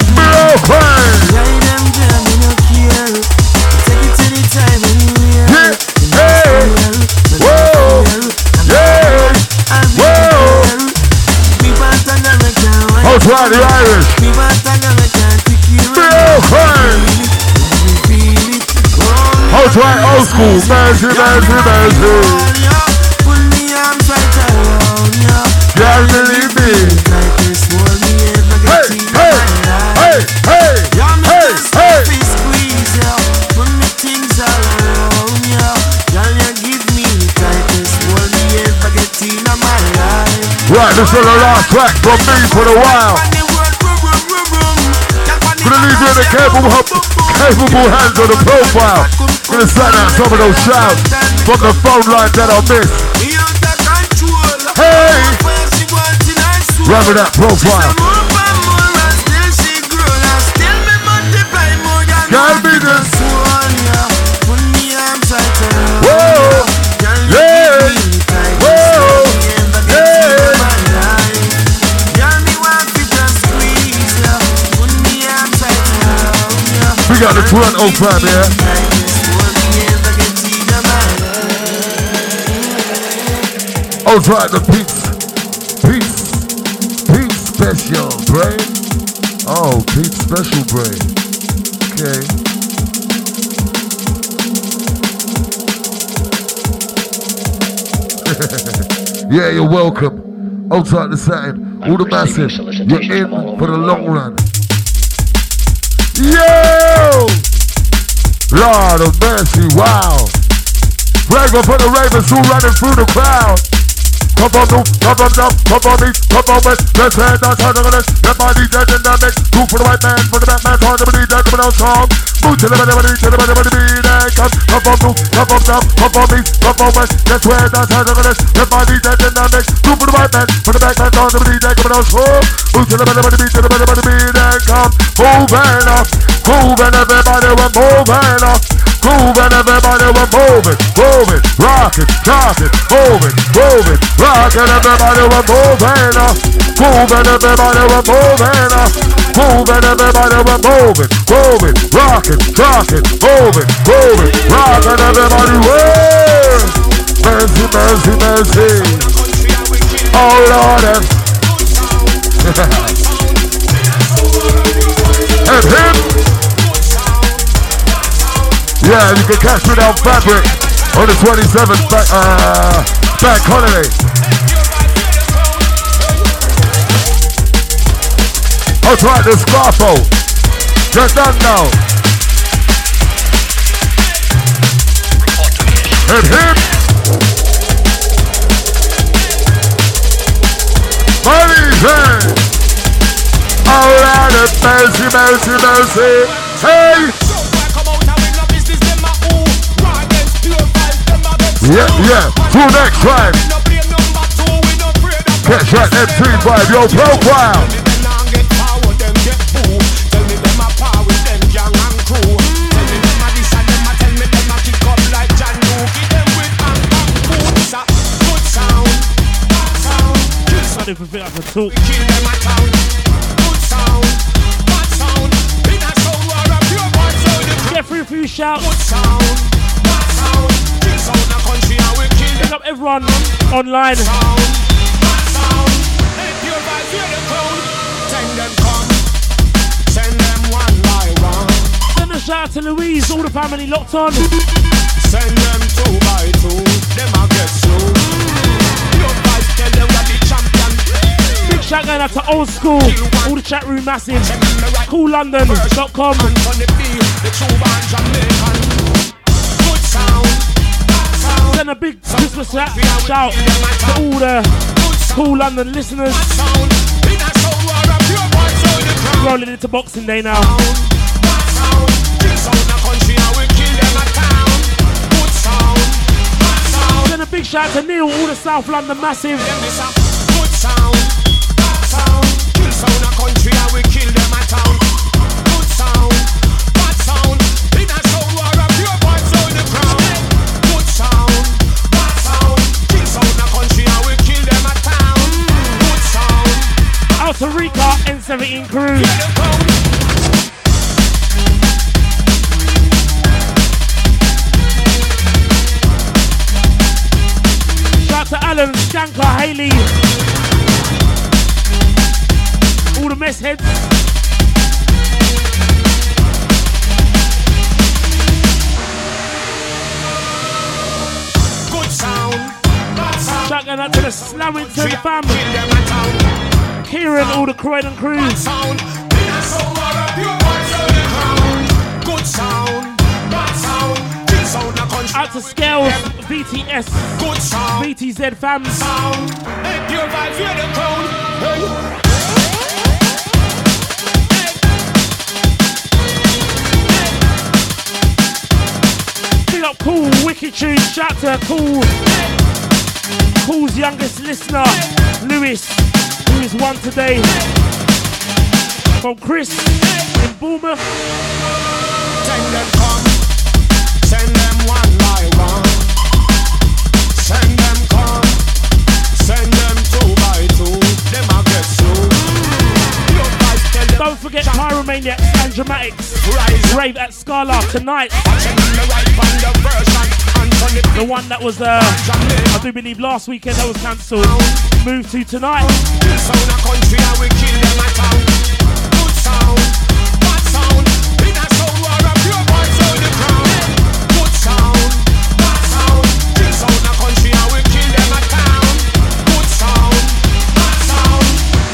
Oh, try the Irish. Oh, try old school. Mercy, mercy, mercy. Can't believe me. Hey, hey, hey, hey, hey, hey. Right, this is the last track from me for a while. Gonna leave you in the capable hands of the profile. Gonna send out some of those shouts from the phone line that I missed. Hey! Grabbing that profile. Can't be this. Whoa! Yeah! Whoa! We got the Toronto fam here. Oh, try the Pete's special brain. Oh, Pete's special brain. Okay. Yeah, you're welcome. Oh, try the satin. All the massive. You're in for the long run. Yo! Lord of mercy, wow. Raven for the Ravens who running through the crowd. Come on, move, come on, down, come on, me, come on, west. Let's head down, turn on the left. Let my DJ in the mix. Move for the white man, for the Batman, turn the DJ, coming out strong. Move to the body, there come. Come on, move, come on, down, come on, me, come on, west. Let's head down, turn on the left. Let my DJ in the mix. Move for the white man, for the Batman, turn the DJ, coming out strong. Move to the body, there come. Moving up, moving everybody, we're moving up. Moving everybody, we're moving, moving, rocking, rocking, moving, moving, rocking everybody, we're moving up. Moving everybody, we're moving up. Moving everybody, we're moving, moving, rocking, rocking, moving, moving, rocking everybody, whoa! Mercy, mercy, mercy. Oh Lord, and him. Yeah, you can catch me down Fabric on the 27th bank holiday. I'll try the Scarfo. You're done now. And him. Money's hand. Oh Lord, mercy, mercy, mercy. say. Yeah, to next time. Catch that MC vibe, yo, profile. I don't think I can talk. Get through a few shouts. Pick up everyone online. Send a shout out to Louise, all the family locked on. Send them 2 by 2, them I get slow. Your guys tell them that the champion. Big shout going out to Old School, all the chat room massive. CoolLondon.com. Send a big Christmas shout to all the Cool London listeners. Rolling into Boxing Day now. Send a big shout to Neil, all the South London massive. Kill sound a country and we kill them a town. Good sound, bad sound. In a sound war a pure bad sound the crown. Good sound, bad sound. Kill sound a country and we kill them a town. Good sound. Out to Rika, N17 crew. Shout to Alan, Skanker, Haley. All the mess heads. Good sound, bad sound. Shout out to the Slamington fam. Kieran, all the Croydon crew. Bad sound. In a sound war a pure bad sound the crown. Good sound, bad sound. Kill sound a country. Out to Scales, VTS. Good sound. VTZ fam. Sound. Hey, pure vibes, we're the crown. Hey. Up Cool, wicked tune, shout to Cool's youngest listener, Lewis, who is one today, from Chris in Bournemouth. Send them come, send them one by one. Send them come, send them 2 by 2. Them I get slow. Don't forget Pyromaniacs and Dramatics. Rave at Scala tonight. The one that was, I do believe last weekend that was cancelled. Moved to tonight. Kill sound a country and we kill them a town. Good sound, bad sound. In a sound war a pure bad sound the crown. Good sound, bad sound. Kill sound a country and we kill them a town. Good sound, bad sound.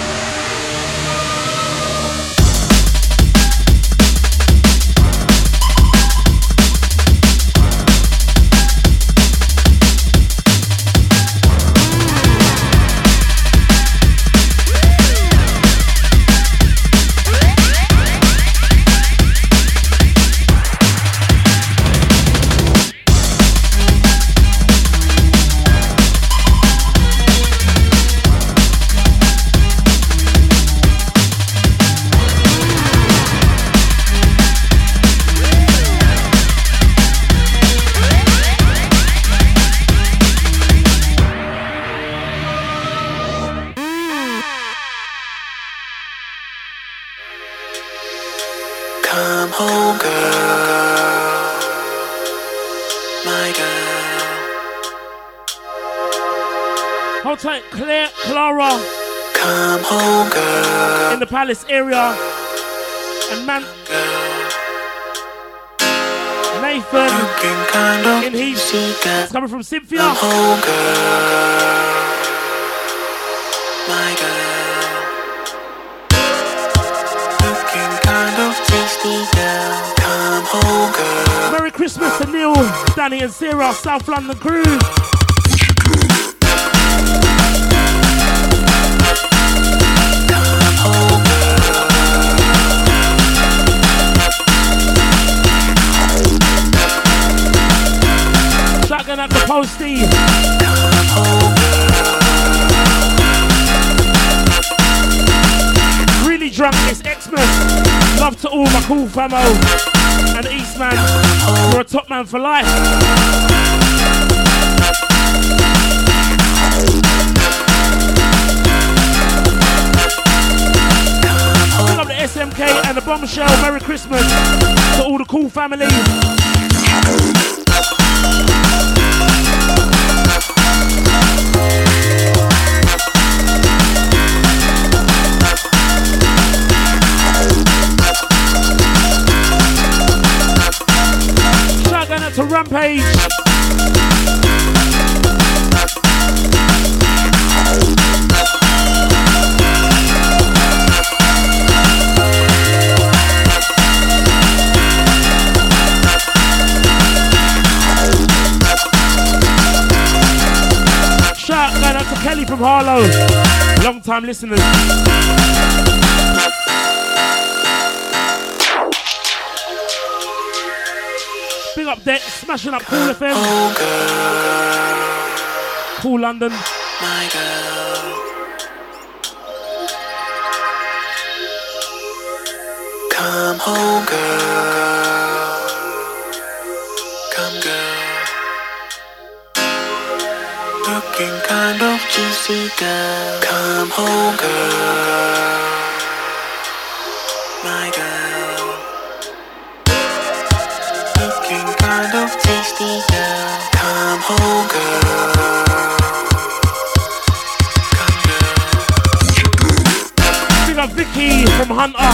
Come home, girl, my girl. Hold tight, Clara. Come home, girl. In the Palace area. And Nathan in Heath. It's coming from Cynthia. Come home, girl, my girl. Come home, girl. Merry Christmas to Neil, Danny and Sarah, South London crew. It's Xmas. Love to all my cool famo and Eastman. You're a top man for life. Pick up the SMK and the Bombshell. Merry Christmas to all the cool family. Shout out to Rampage. Shout out to Kelly from Harlow. Long time listeners. Big up Deck, smashing up Cool FM. Oh girl, Cool London. my girl. Come home, girl. Come, girl. Looking kind of juicy, girl. Come home, girl. My girl. Looking kind of tasty, girl. Come home, girl. Big up Vicky from Hunter.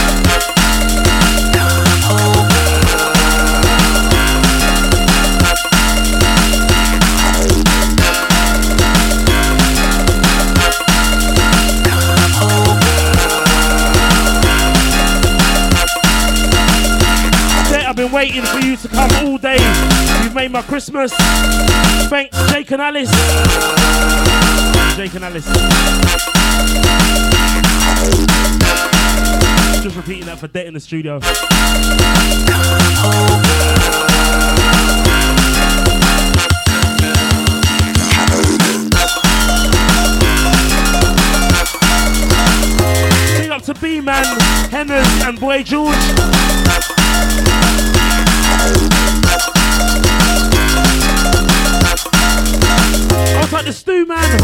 I've been waiting for you to come all day. You've made my Christmas. Thanks, Jake and Alice. Jake and Alice. Just repeating that for Det in the studio. Big up to B-Man, Henners and Boy George. I'll take the stew, man.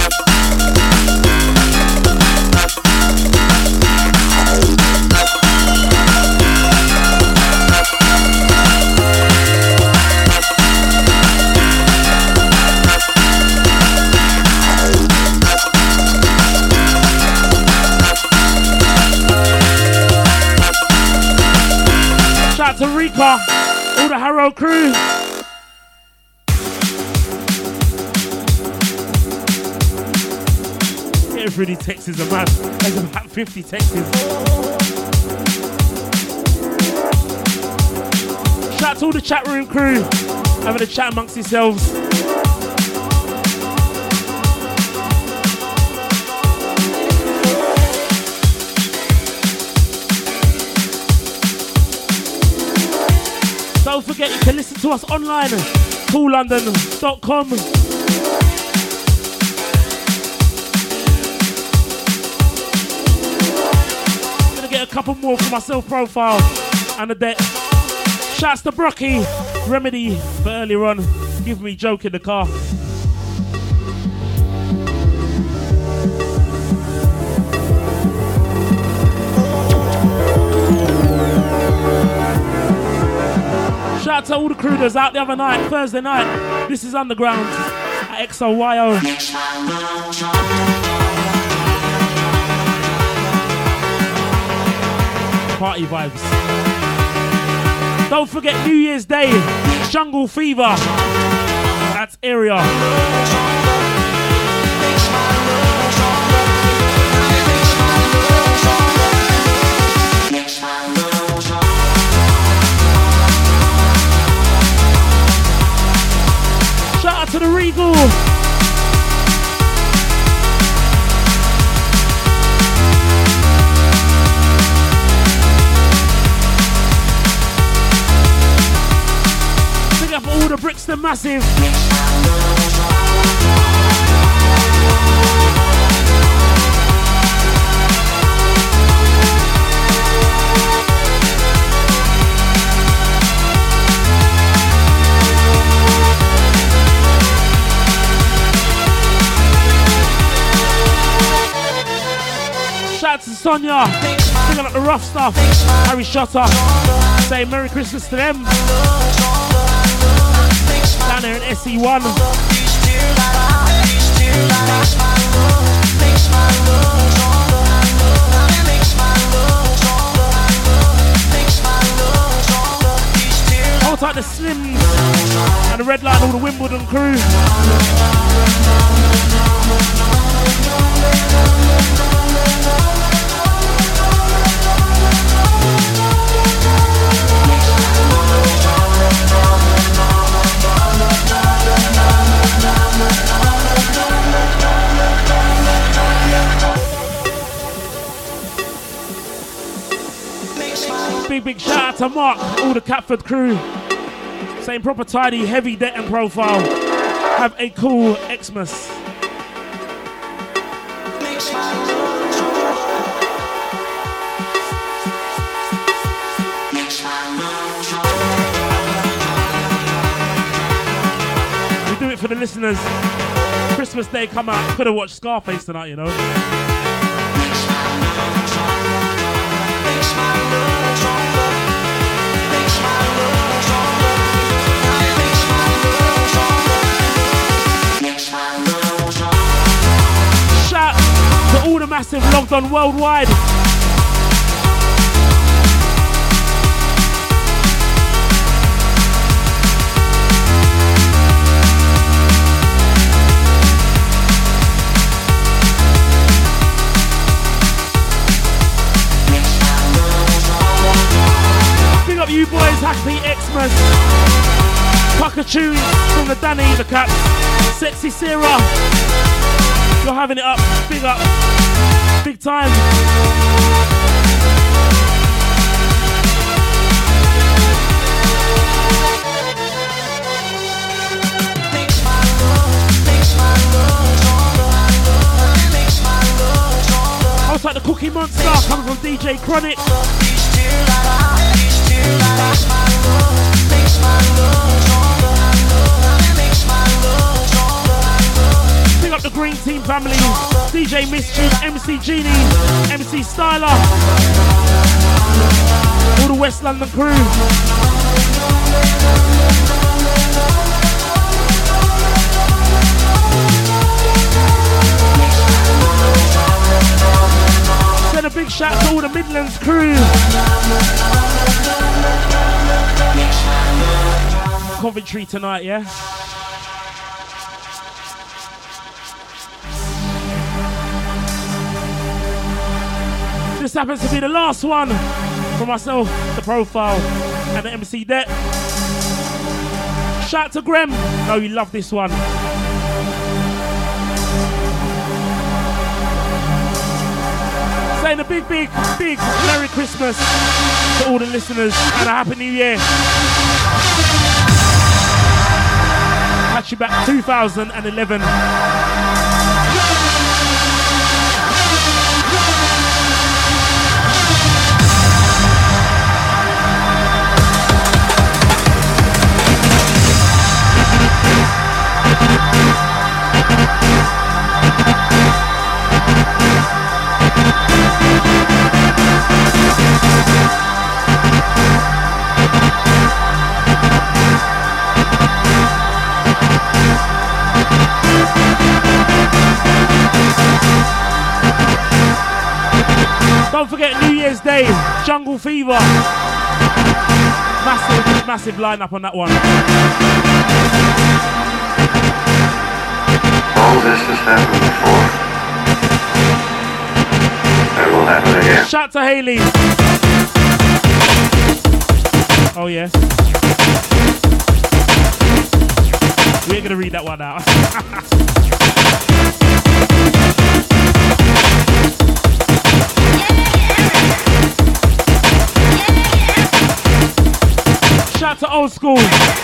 Shout out to Rika, all the Harrow crew. Getting through these texts is a man. There's about 50 texts. Shout out to all the chat room crew, having a chat amongst yourselves. Don't forget you can listen to us online, coollondon.com. Gonna get a couple more for my self-profile and a debt. Shouts to Brocky, Remedy for earlier on. Give me a joke in the car. Shout out to all the crew that was out the other night, Thursday night. This is Underground at XOYO. Party vibes. Don't forget New Year's Day, Jungle Fever. That's area. Shout out to the Regal. Pick up all the Brixton Massive. Shout out to Sonia. Singing up the rough stuff. Harry Shotter. Say Merry Christmas to them. Down there in SE1. Hold tight the Slims and the Red Light and all the Wimbledon crew. Big shout out to Mark, all the Catford crew. Same proper tidy, heavy debt and profile. Have a cool Xmas. We do it for the listeners. Christmas Day come out. Could have watched Scarface tonight, you know. Shout to all the massive logged on worldwide. Big up you boys, happy Xmas. Cockatoo from the Danny, the Caps. Sexy Sarah. You're having it up, big up, big time. I was like the Cookie Monster coming from DJ Chronic. Big up the Green Team family, DJ Mischief, MC Genie, MC Styler, all the West London crew. Then a big shout to all the Midlands crew. Coventry tonight, yeah? This happens to be the last one for myself, the profile, and the MC Det. Shout out to Graham. No, you love this one. Saying a big Merry Christmas to all the listeners and a Happy New Year. Catch you back 2011. Don't forget New Year's Day, Jungle Fever. Massive lineup on that one. All this has happened before. It will happen again. Shout to Haley. Oh yes. We ain't gonna read that one out. Shout to Old School.